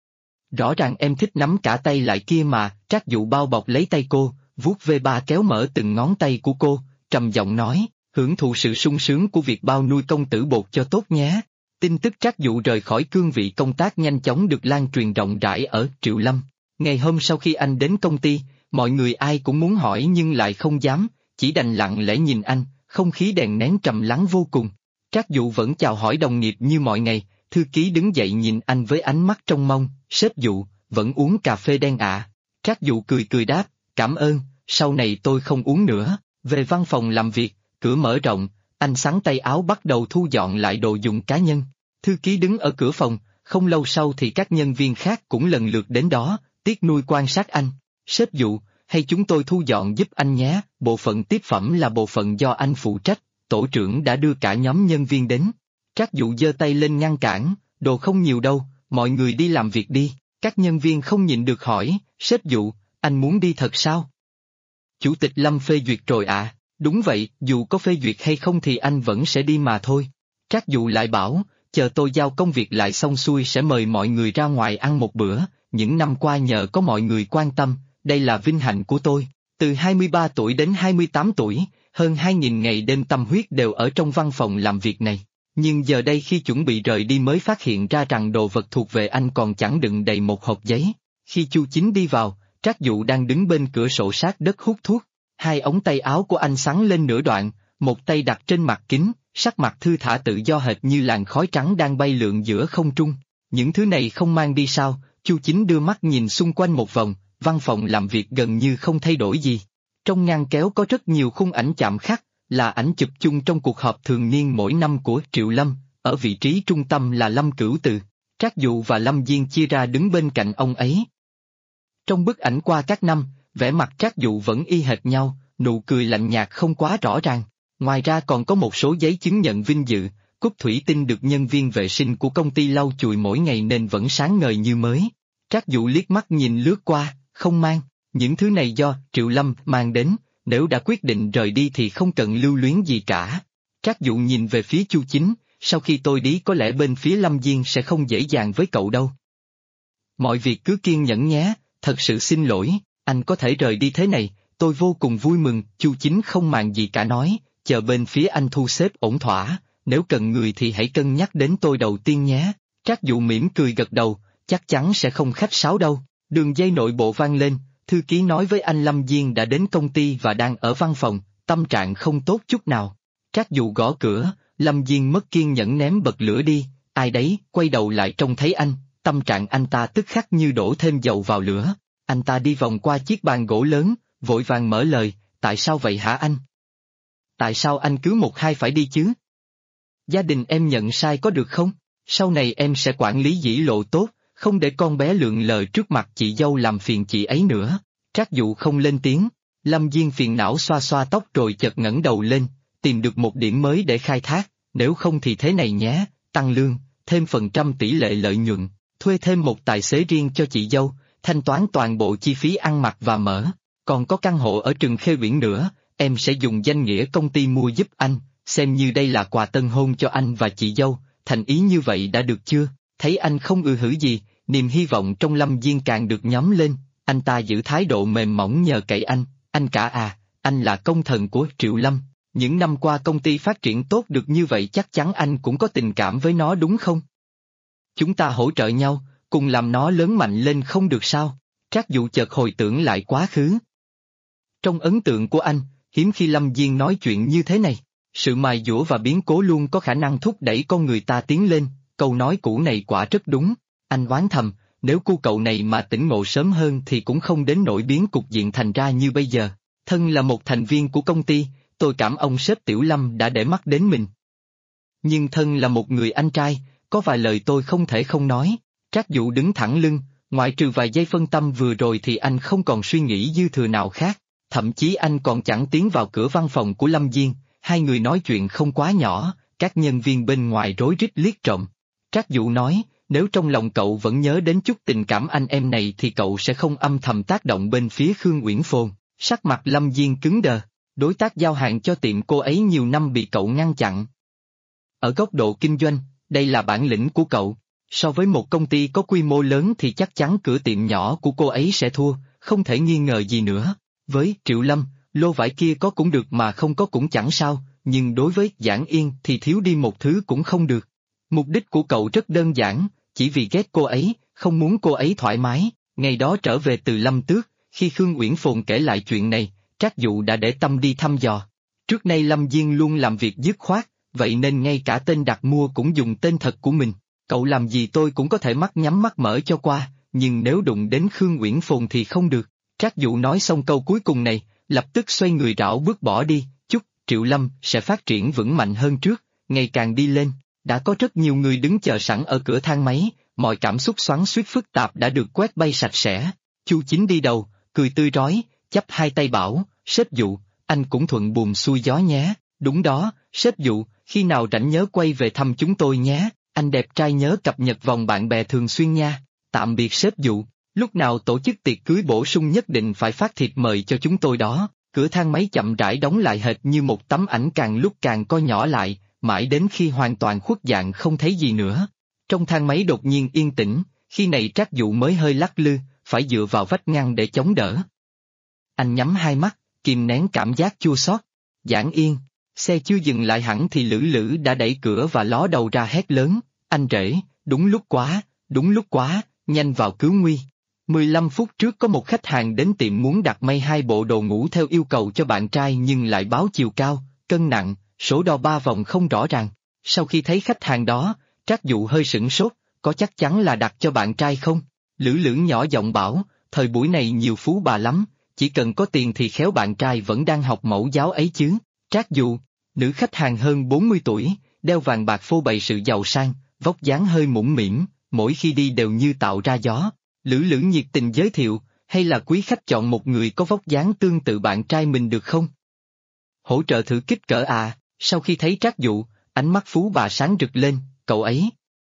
Rõ ràng em thích nắm cả tay lại kia mà. Trác Dụ bao bọc lấy tay cô, vuốt ve ba kéo mở từng ngón tay của cô, trầm giọng nói, hưởng thụ sự sung sướng của việc bao nuôi công tử bột cho tốt nhé. Tin tức Trác Dụ rời khỏi cương vị công tác nhanh chóng được lan truyền rộng rãi ở Triệu Lâm. Ngày hôm sau khi anh đến công ty, Mọi người ai cũng muốn hỏi nhưng lại không dám, chỉ đành lặng lẽ nhìn anh, không khí đèn nén trầm lắng vô cùng. Trác Dụ vẫn chào hỏi đồng nghiệp như mọi ngày, thư ký đứng dậy nhìn anh với ánh mắt trông mong, sếp Dụ, vẫn uống cà phê đen ạ. Trác Dụ cười cười đáp, cảm ơn, sau này tôi không uống nữa. Về văn phòng làm việc, cửa mở rộng, anh xắn tay áo bắt đầu thu dọn lại đồ dùng cá nhân. Thư ký đứng ở cửa phòng, không lâu sau thì các nhân viên khác cũng lần lượt đến đó, tiếc nuôi quan sát anh. Sếp Dụ, hay chúng tôi thu dọn giúp anh nhé, bộ phận tiếp phẩm là bộ phận do anh phụ trách, tổ trưởng đã đưa cả nhóm nhân viên đến. Trác Dụ giơ tay lên ngăn cản, đồ không nhiều đâu, mọi người đi làm việc đi. Các nhân viên không nhịn được hỏi, sếp Dụ, anh muốn đi thật sao? Chủ tịch Lâm phê duyệt rồi ạ. Đúng vậy, dù có phê duyệt hay không thì anh vẫn sẽ đi mà thôi. Trác Dụ lại bảo, chờ tôi giao công việc lại xong xuôi sẽ mời mọi người ra ngoài ăn một bữa, những năm qua nhờ có mọi người quan tâm, đây là vinh hạnh của tôi. Từ 23 tuổi đến 28 tuổi, hơn 2.000 ngày đêm tâm huyết đều ở trong văn phòng làm việc này. Nhưng giờ đây khi chuẩn bị rời đi mới phát hiện ra rằng đồ vật thuộc về anh còn chẳng đựng đầy một hộp giấy. Khi Chu Chính đi vào, Trác Dụ đang đứng bên cửa sổ sát đất hút thuốc. Hai ống tay áo của anh xắn lên nửa đoạn, một tay đặt trên mặt kính, sắc mặt thư thả tự do hệt như làn khói trắng đang bay lượn giữa không trung. Những thứ này không mang đi sao? Chu Chính đưa mắt nhìn xung quanh một vòng, văn phòng làm việc gần như không thay đổi gì. Trong ngăn kéo có rất nhiều khung ảnh chạm khắc, là ảnh chụp chung trong cuộc họp thường niên mỗi năm của Triệu Lâm, ở vị trí trung tâm là Lâm Cửu Từ. Trác Dụ và Lâm Diên chia ra đứng bên cạnh ông ấy. Trong bức ảnh qua các năm, vẻ mặt Trác Dụ vẫn y hệt nhau, nụ cười lạnh nhạt không quá rõ ràng. Ngoài ra còn có một số giấy chứng nhận vinh dự, cúp thủy tinh được nhân viên vệ sinh của công ty lau chùi mỗi ngày nên vẫn sáng ngời như mới. Trác Dụ liếc mắt nhìn lướt qua, không mang, những thứ này do Triệu Lâm mang đến, nếu đã quyết định rời đi thì không cần lưu luyến gì cả. Trác Dụ nhìn về phía Chu Chính, sau khi tôi đi có lẽ bên phía Lâm Diên sẽ không dễ dàng với cậu đâu. Mọi việc cứ kiên nhẫn nhé, thật sự xin lỗi, anh có thể rời đi thế này, tôi vô cùng vui mừng. Chu Chính không màng gì cả nói, chờ bên phía anh thu xếp ổn thỏa, nếu cần người thì hãy cân nhắc đến tôi đầu tiên nhé. Trác Dụ mỉm cười gật đầu, chắc chắn sẽ không khách sáo đâu. Đường dây nội bộ vang lên, thư ký nói với anh Lâm Diên đã đến công ty và đang ở văn phòng, tâm trạng không tốt chút nào. Trác Dụ gõ cửa, Lâm Diên mất kiên nhẫn ném bật lửa đi, ai đấy, quay đầu lại trông thấy anh, tâm trạng anh ta tức khắc như đổ thêm dầu vào lửa. Anh ta đi vòng qua chiếc bàn gỗ lớn, vội vàng mở lời, tại sao vậy hả anh? Tại sao anh cứ một hai phải đi chứ? Gia đình em nhận sai có được không? Sau này em sẽ quản lý dĩ lộ tốt, không để con bé lượn lờ trước mặt chị dâu làm phiền chị ấy nữa. Trác Dụ không lên tiếng, Lâm Diên phiền não xoa xoa tóc rồi chợt ngẩng đầu lên, tìm được một điểm mới để khai thác, nếu không thì thế này nhé, tăng lương, thêm phần trăm tỷ lệ lợi nhuận, thuê thêm một tài xế riêng cho chị dâu, thanh toán toàn bộ chi phí ăn mặc và mở, còn có căn hộ ở Trừng Khê Biển nữa, em sẽ dùng danh nghĩa công ty mua giúp anh, xem như đây là quà tân hôn cho anh và chị dâu, thành ý như vậy đã được chưa? Thấy anh không ư hử gì, niềm hy vọng trong Lâm Diên càng được nhóm lên, anh ta giữ thái độ mềm mỏng nhờ cậy anh cả à, anh là công thần của Triệu Lâm, những năm qua công ty phát triển tốt được như vậy chắc chắn anh cũng có tình cảm với nó đúng không? Chúng ta hỗ trợ nhau, cùng làm nó lớn mạnh lên không được sao? Trác Dụ chợt hồi tưởng lại quá khứ. Trong ấn tượng của anh, hiếm khi Lâm Diên nói chuyện như thế này, sự mài dũa và biến cố luôn có khả năng thúc đẩy con người ta tiến lên, câu nói cũ này quả rất đúng, anh oán thầm, nếu cu cậu này mà tỉnh ngộ sớm hơn thì cũng không đến nỗi biến cục diện thành ra như bây giờ. Thân là một thành viên của công ty, tôi cảm ơn sếp Tiểu Lâm đã để mắt đến mình. Nhưng thân là một người anh trai, có vài lời tôi không thể không nói. Trác Dụ đứng thẳng lưng, ngoại trừ vài giây phân tâm vừa rồi thì anh không còn suy nghĩ dư thừa nào khác, thậm chí anh còn chẳng tiến vào cửa văn phòng của Lâm Diên, hai người nói chuyện không quá nhỏ, các nhân viên bên ngoài rối rít liếc trộm. Trác Dụ nói, nếu trong lòng cậu vẫn nhớ đến chút tình cảm anh em này thì cậu sẽ không âm thầm tác động bên phía Khương Uyển Phồn. Sắc mặt Lâm Diên cứng đờ, đối tác giao hàng cho tiệm cô ấy nhiều năm bị cậu ngăn chặn. Ở góc độ kinh doanh, đây là bản lĩnh của cậu, so với một công ty có quy mô lớn thì chắc chắn cửa tiệm nhỏ của cô ấy sẽ thua, không thể nghi ngờ gì nữa. Với Triệu Lâm, lô vải kia có cũng được mà không có cũng chẳng sao, nhưng đối với Giảng Yên thì thiếu đi một thứ cũng không được. Mục đích của cậu rất đơn giản, chỉ vì ghét cô ấy, không muốn cô ấy thoải mái, ngày đó trở về từ Lâm Tước, khi Khương Uyển Phồn kể lại chuyện này, Trác Dụ đã để tâm đi thăm dò. Trước nay Lâm Diên luôn làm việc dứt khoát, vậy nên ngay cả tên đặt mua cũng dùng tên thật của mình. Cậu làm gì tôi cũng có thể mắt nhắm mắt mở cho qua, nhưng nếu đụng đến Khương Uyển Phồn thì không được. Trác Dụ nói xong câu cuối cùng này, lập tức xoay người rảo bước bỏ đi, chúc Triệu Lâm sẽ phát triển vững mạnh hơn trước, ngày càng đi lên. Đã có rất nhiều người đứng chờ sẵn ở cửa thang máy, mọi cảm xúc xoắn xuýt phức tạp đã được quét bay sạch sẽ. Chu Chính đi đầu, cười tươi rói, chắp hai tay bảo, sếp Dụ, anh cũng thuận buồm xuôi gió nhé. Đúng đó, sếp Dụ, khi nào rảnh nhớ quay về thăm chúng tôi nhé, anh đẹp trai nhớ cập nhật vòng bạn bè thường xuyên nha. Tạm biệt sếp Dụ, lúc nào tổ chức tiệc cưới bổ sung nhất định phải phát thiệp mời cho chúng tôi đó. Cửa thang máy chậm rãi đóng lại hệt như một tấm ảnh càng lúc càng co nhỏ lại, mãi đến khi hoàn toàn khuất dạng không thấy gì nữa. Trong thang máy đột nhiên yên tĩnh, khi này Trác Dụ mới hơi lắc lư, phải dựa vào vách ngăn để chống đỡ. Anh nhắm hai mắt, kìm nén cảm giác chua xót. Giảng Yên, xe chưa dừng lại hẳn thì Lữ Lữ đã đẩy cửa và ló đầu ra hét lớn, anh rể, đúng lúc quá, nhanh vào cứu nguy. 15 phút trước có một khách hàng đến tiệm muốn đặt may 2 bộ đồ ngủ theo yêu cầu cho bạn trai nhưng lại báo chiều cao, cân nặng, số đo 3 vòng không rõ ràng. Sau khi thấy khách hàng đó, Trác Dụ hơi sửng sốt, có chắc chắn là đặt cho bạn trai không? Lữ Lữ nhỏ giọng bảo, thời buổi này nhiều phú bà lắm, chỉ cần có tiền thì khéo bạn trai vẫn đang học mẫu giáo ấy chứ. Trác Dụ, nữ khách hàng hơn 40 tuổi, đeo vàng bạc phô bày sự giàu sang, vóc dáng hơi mũm mĩm, mỗi khi đi đều như tạo ra gió. Lữ Lữ nhiệt tình giới thiệu, hay là quý khách chọn một người có vóc dáng tương tự bạn trai mình được không? Hỗ trợ thử kích cỡ à, sau khi thấy Trác Dụ, ánh mắt phú bà sáng rực lên, cậu ấy.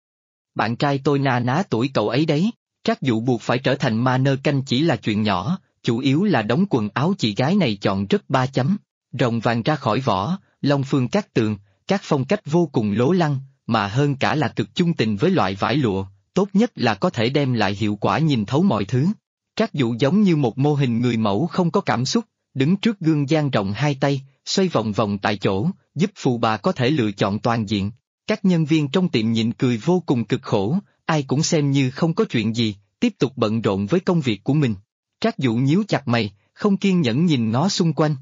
Bạn trai tôi na ná tuổi cậu ấy đấy, Trác Dụ buộc phải trở thành ma nơ canh chỉ là chuyện nhỏ, chủ yếu là đống quần áo chị gái này chọn rất 3 chấm, rồng vàng ra khỏi vỏ, long phương cát tường, các phong cách vô cùng lố lăng, mà hơn cả là cực chung tình với loại vải lụa, tốt nhất là có thể đem lại hiệu quả nhìn thấu mọi thứ. Trác Dụ giống như một mô hình người mẫu không có cảm xúc, đứng trước gương dang rộng hai tay, xoay vòng vòng tại chỗ, giúp phụ bà có thể lựa chọn toàn diện. Các nhân viên trong tiệm nhịn cười vô cùng cực khổ, ai cũng xem như không có chuyện gì, tiếp tục bận rộn với công việc của mình. Trác Dụ nhíu chặt mày, không kiên nhẫn nhìn ngó xung quanh.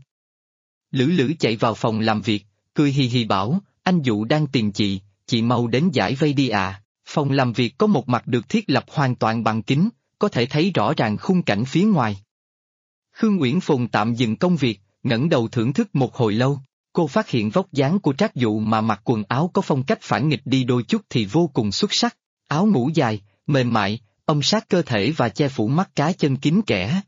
Lữ Lữ chạy vào phòng làm việc, cười hì hì bảo, anh Dụ đang tìm chị mau đến giải vây đi à. Phòng làm việc có một mặt được thiết lập hoàn toàn bằng kính, có thể thấy rõ ràng khung cảnh phía ngoài. Khương Uyển Phồn tạm dừng công việc, ngẩng đầu thưởng thức một hồi lâu. Cô phát hiện vóc dáng của Trác Dụ mà mặc quần áo có phong cách phản nghịch đi đôi chút thì vô cùng xuất sắc. Áo ngủ dài, mềm mại, ôm sát cơ thể và che phủ mắt cá chân kín kẽ.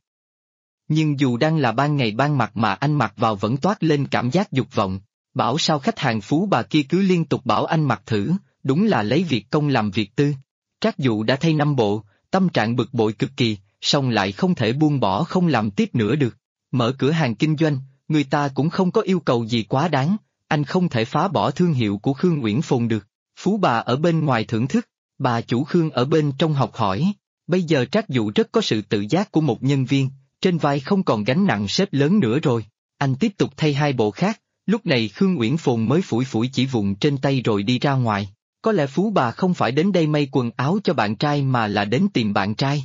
Nhưng dù đang là ban ngày ban mặt mà anh mặc vào vẫn toát lên cảm giác dục vọng. Bảo sao khách hàng phú bà kia cứ liên tục bảo anh mặc thử, đúng là lấy việc công làm việc tư. Trác Dụ đã thay 5 bộ, tâm trạng bực bội cực kỳ, song lại không thể buông bỏ không làm tiếp nữa được. Mở cửa hàng kinh doanh, người ta cũng không có yêu cầu gì quá đáng, anh không thể phá bỏ thương hiệu của Khương Uyển Phồn được. Phú bà ở bên ngoài thưởng thức, bà chủ Khương ở bên trong học hỏi. Bây giờ Trác Dụ rất có sự tự giác của một nhân viên, trên vai không còn gánh nặng sếp lớn nữa rồi. Anh tiếp tục thay 2 bộ khác, lúc này Khương Uyển Phồn mới phủi phủi chỉ vụn trên tay rồi đi ra ngoài. Có lẽ phú bà không phải đến đây may quần áo cho bạn trai mà là đến tìm bạn trai.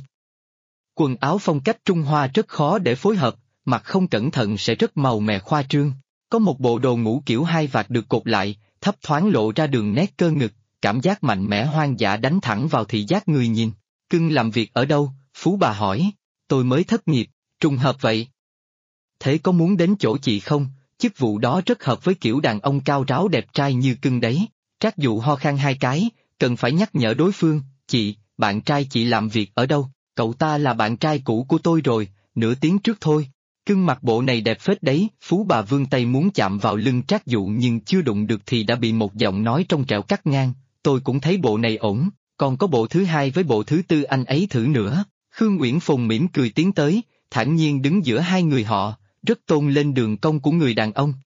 Quần áo phong cách Trung Hoa rất khó để phối hợp, mặc không cẩn thận sẽ rất màu mè khoa trương. Có một bộ đồ ngủ kiểu 2 vạt được cột lại, thấp thoáng lộ ra đường nét cơ ngực, cảm giác mạnh mẽ hoang dã đánh thẳng vào thị giác người nhìn. Cưng làm việc ở đâu? Phú bà hỏi. Tôi mới thất nghiệp, trùng hợp vậy. Thế có muốn đến chỗ chị không? Chức vụ đó rất hợp với kiểu đàn ông cao ráo đẹp trai như Cưng đấy. Trác Dụ ho khan 2 cái, cần phải nhắc nhở đối phương, chị, bạn trai chị làm việc ở đâu? Cậu ta là bạn trai cũ của tôi rồi, nửa tiếng trước thôi. Cưng mặc bộ này đẹp phết đấy. Phú bà vươn tay muốn chạm vào lưng Trác Dụ nhưng chưa đụng được thì đã bị một giọng nói trong trẻo cắt ngang, tôi cũng thấy bộ này ổn, còn có bộ thứ 2 với bộ thứ 4 anh ấy thử nữa. Khương Uyển Phồn mỉm cười tiến tới, thản nhiên đứng giữa hai người họ, rất tôn lên đường cong của người đàn ông.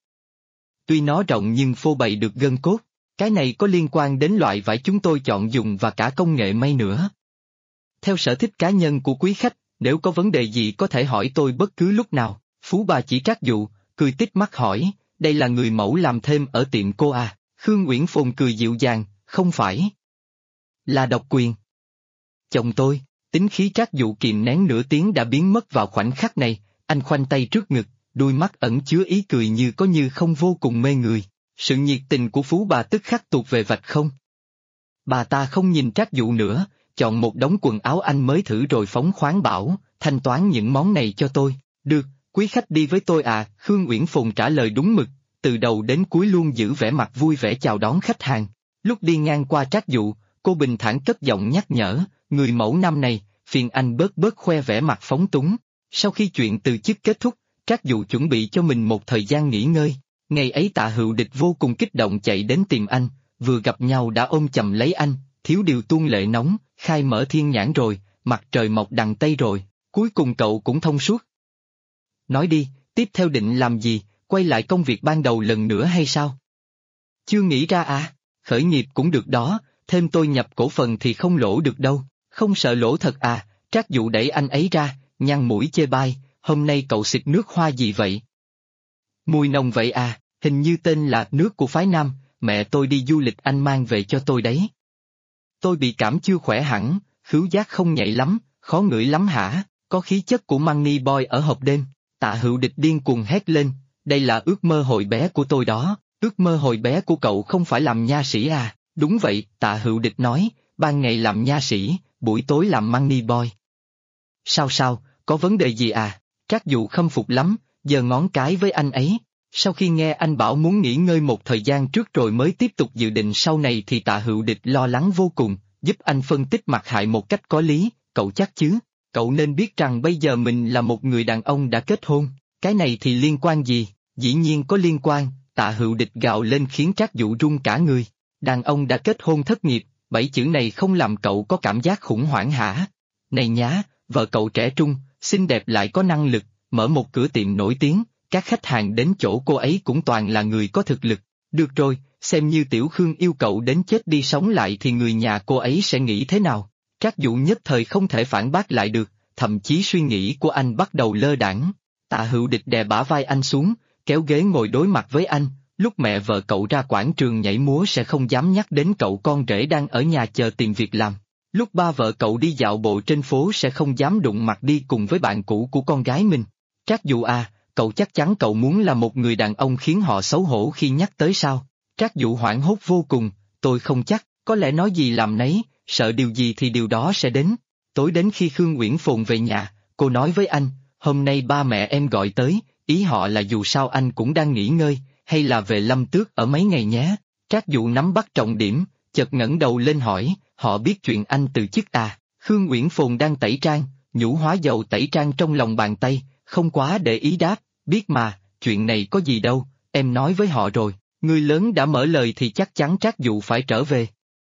Tuy nó rộng nhưng phô bày được gân cốt, cái này có liên quan đến loại vải chúng tôi chọn dùng và cả công nghệ may nữa. Theo sở thích cá nhân của quý khách, nếu có vấn đề gì có thể hỏi tôi bất cứ lúc nào. Phú bà chỉ Trác Dụ, cười tít mắt hỏi, đây là người mẫu làm thêm ở tiệm cô à? Khương Uyển Phồn cười dịu dàng, không phải. Là độc quyền. Chồng tôi, Tính khí Trác Dụ kìm nén nửa tiếng đã biến mất vào khoảnh khắc này, anh khoanh tay trước ngực, đôi mắt ẩn chứa ý cười như có như không vô cùng mê người. Sự nhiệt tình của Phú bà tức khắc tụt về vạch không. Bà ta không nhìn Trác Dụ nữa, chọn một đống quần áo anh mới thử rồi phóng khoáng bảo, thanh toán những món này cho tôi. Được, quý khách đi với tôi à, Khương Uyển Phùng trả lời đúng mực, từ đầu đến cuối luôn giữ vẻ mặt vui vẻ chào đón khách hàng. Lúc đi ngang qua Trác Dụ, cô bình thản cất giọng nhắc nhở, người mẫu năm này, phiền anh bớt bớt khoe vẻ mặt phóng túng. Sau khi chuyện từ chức kết thúc, Trác Dụ chuẩn bị cho mình một thời gian nghỉ ngơi. Ngày ấy Tạ Hữu Địch vô cùng kích động chạy đến tìm anh, vừa gặp nhau đã ôm chầm lấy anh, thiếu điều tuôn lệ nóng, khai mở thiên nhãn rồi, mặt trời mọc đằng Tây rồi, cuối cùng cậu cũng thông suốt. Nói đi, tiếp theo định làm gì, quay lại công việc ban đầu lần nữa hay sao? Chưa nghĩ ra à, khởi nghiệp cũng được đó, thêm tôi nhập cổ phần thì không lỗ được đâu, không sợ lỗ thật à, Trác Dụ đẩy anh ấy ra, nhăn mũi chê bai, hôm nay cậu xịt nước hoa gì vậy? Mùi nồng vậy à, hình như tên là nước của phái Nam, mẹ tôi đi du lịch anh mang về cho tôi đấy. Tôi bị cảm chưa khỏe hẳn, khứu giác không nhạy lắm, khó ngửi lắm hả, có khí chất của Money Boy ở hộp đêm. Tạ Hữu Địch điên cuồng hét lên, đây là ước mơ hồi bé của tôi đó, ước mơ hồi bé của cậu không phải làm nha sĩ à, đúng vậy, Tạ Hữu Địch nói, ban ngày làm nha sĩ, buổi tối làm Money Boy. Sao, có vấn đề gì à, Trác Dụ khâm phục lắm, giơ ngón cái với anh ấy. Sau khi nghe anh bảo muốn nghỉ ngơi một thời gian trước rồi mới tiếp tục dự định sau này thì Tạ Hữu Địch lo lắng vô cùng, giúp anh phân tích mặt hại một cách có lý, cậu chắc chứ, cậu nên biết rằng bây giờ mình là một người đàn ông đã kết hôn, cái này thì liên quan gì, dĩ nhiên có liên quan, Tạ Hữu Địch gào lên khiến Trác Dụ run cả người, đàn ông đã kết hôn thất nghiệp, 7 chữ này không làm cậu có cảm giác khủng hoảng hả? Này nhá, vợ cậu trẻ trung, xinh đẹp lại có năng lực, mở một cửa tiệm nổi tiếng. Các khách hàng đến chỗ cô ấy cũng toàn là người có thực lực. Được rồi, xem như Tiểu Khương yêu cậu đến chết đi sống lại thì người nhà cô ấy sẽ nghĩ thế nào? Trác Dụ nhất thời không thể phản bác lại được, thậm chí suy nghĩ của anh bắt đầu lơ đãng. Tạ Hữu Địch đè bả vai anh xuống, kéo ghế ngồi đối mặt với anh. Lúc mẹ vợ cậu ra quảng trường nhảy múa sẽ không dám nhắc đến cậu con rể đang ở nhà chờ tìm việc làm. Lúc ba vợ cậu đi dạo bộ trên phố sẽ không dám đụng mặt đi cùng với bạn cũ của con gái mình. Trác Dụ à, cậu chắc chắn cậu muốn là một người đàn ông khiến họ xấu hổ khi nhắc tới sao? Trác Dụ hoảng hốt vô cùng, tôi không chắc, có lẽ nói gì làm nấy, sợ điều gì thì điều đó sẽ đến. Tối đến khi Khương Uyển Phồn về nhà, cô nói với anh, hôm nay ba mẹ em gọi tới, ý họ là dù sao anh cũng đang nghỉ ngơi, hay là về Lâm Tước ở mấy ngày nhé. Trác Dụ nắm bắt trọng điểm, chợt ngẩng đầu lên hỏi, họ biết chuyện anh từ chức à? Khương Uyển Phồn đang tẩy trang, nhũ hóa dầu tẩy trang trong lòng bàn tay, không quá để ý đáp, biết mà, chuyện này có gì đâu, em nói với họ rồi, người lớn đã mở lời thì chắc chắn Trác Dụ phải trở về.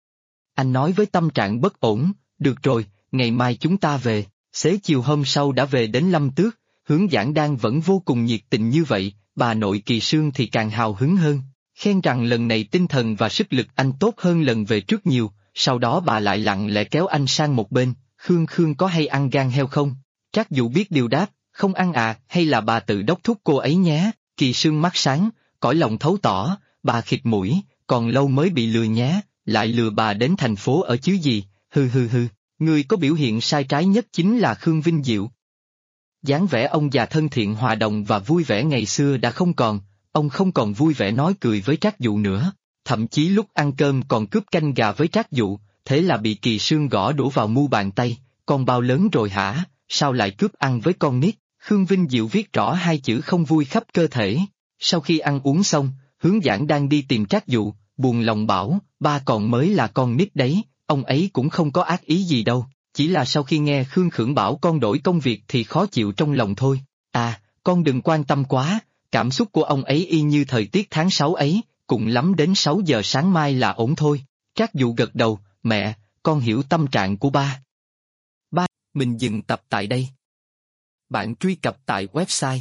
Anh nói với tâm trạng bất ổn, được rồi, ngày mai chúng ta về, xế chiều hôm sau đã về đến Lâm Tước, Hướng Giảng Đan vẫn vô cùng nhiệt tình như vậy, bà nội Kỳ Sương thì càng hào hứng hơn, khen rằng lần này tinh thần và sức lực anh tốt hơn lần về trước nhiều, sau đó bà lại lặng lẽ kéo anh sang một bên, Khương có hay ăn gan heo không? Trác Dụ biết điều đáp, không ăn à, hay là bà tự đốc thúc cô ấy nhé, Kỳ Sương mắt sáng, cõi lòng thấu tỏ, bà khịt mũi, còn lâu mới bị lừa nhé, lại lừa bà đến thành phố ở chứ gì, hừ, người có biểu hiện sai trái nhất chính là Khương Vinh Diệu. Dáng vẻ ông già thân thiện hòa đồng và vui vẻ ngày xưa đã không còn, ông không còn vui vẻ nói cười với Trác Dụ nữa, thậm chí lúc ăn cơm còn cướp canh gà với Trác Dụ, thế là bị Kỳ Sương gõ đổ vào mu bàn tay, con bao lớn rồi hả, sao lại cướp ăn với con nít? Khương Vinh Diệu viết rõ hai chữ không vui khắp cơ thể. Sau khi ăn uống xong, Hướng Giảng đang đi tìm Trác Dụ, buồn lòng bảo, ba còn mới là con nít đấy, ông ấy cũng không có ác ý gì đâu, chỉ là sau khi nghe Khương Khưởng bảo con đổi công việc thì khó chịu trong lòng thôi. À, con đừng quan tâm quá, cảm xúc của ông ấy y như thời tiết tháng 6 ấy, cùng lắm đến 6 giờ sáng mai là ổn thôi. Trác Dụ gật đầu, mẹ, con hiểu tâm trạng của ba. Mình dừng tập tại đây. Bạn truy cập tại website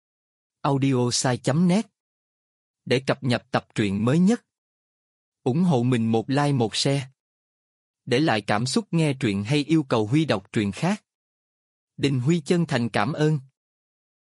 audiosai.net để cập nhật tập truyện mới nhất. Ủng hộ mình một like một share. Để lại cảm xúc nghe truyện hay yêu cầu Huy đọc truyện khác. Đình Huy chân thành cảm ơn.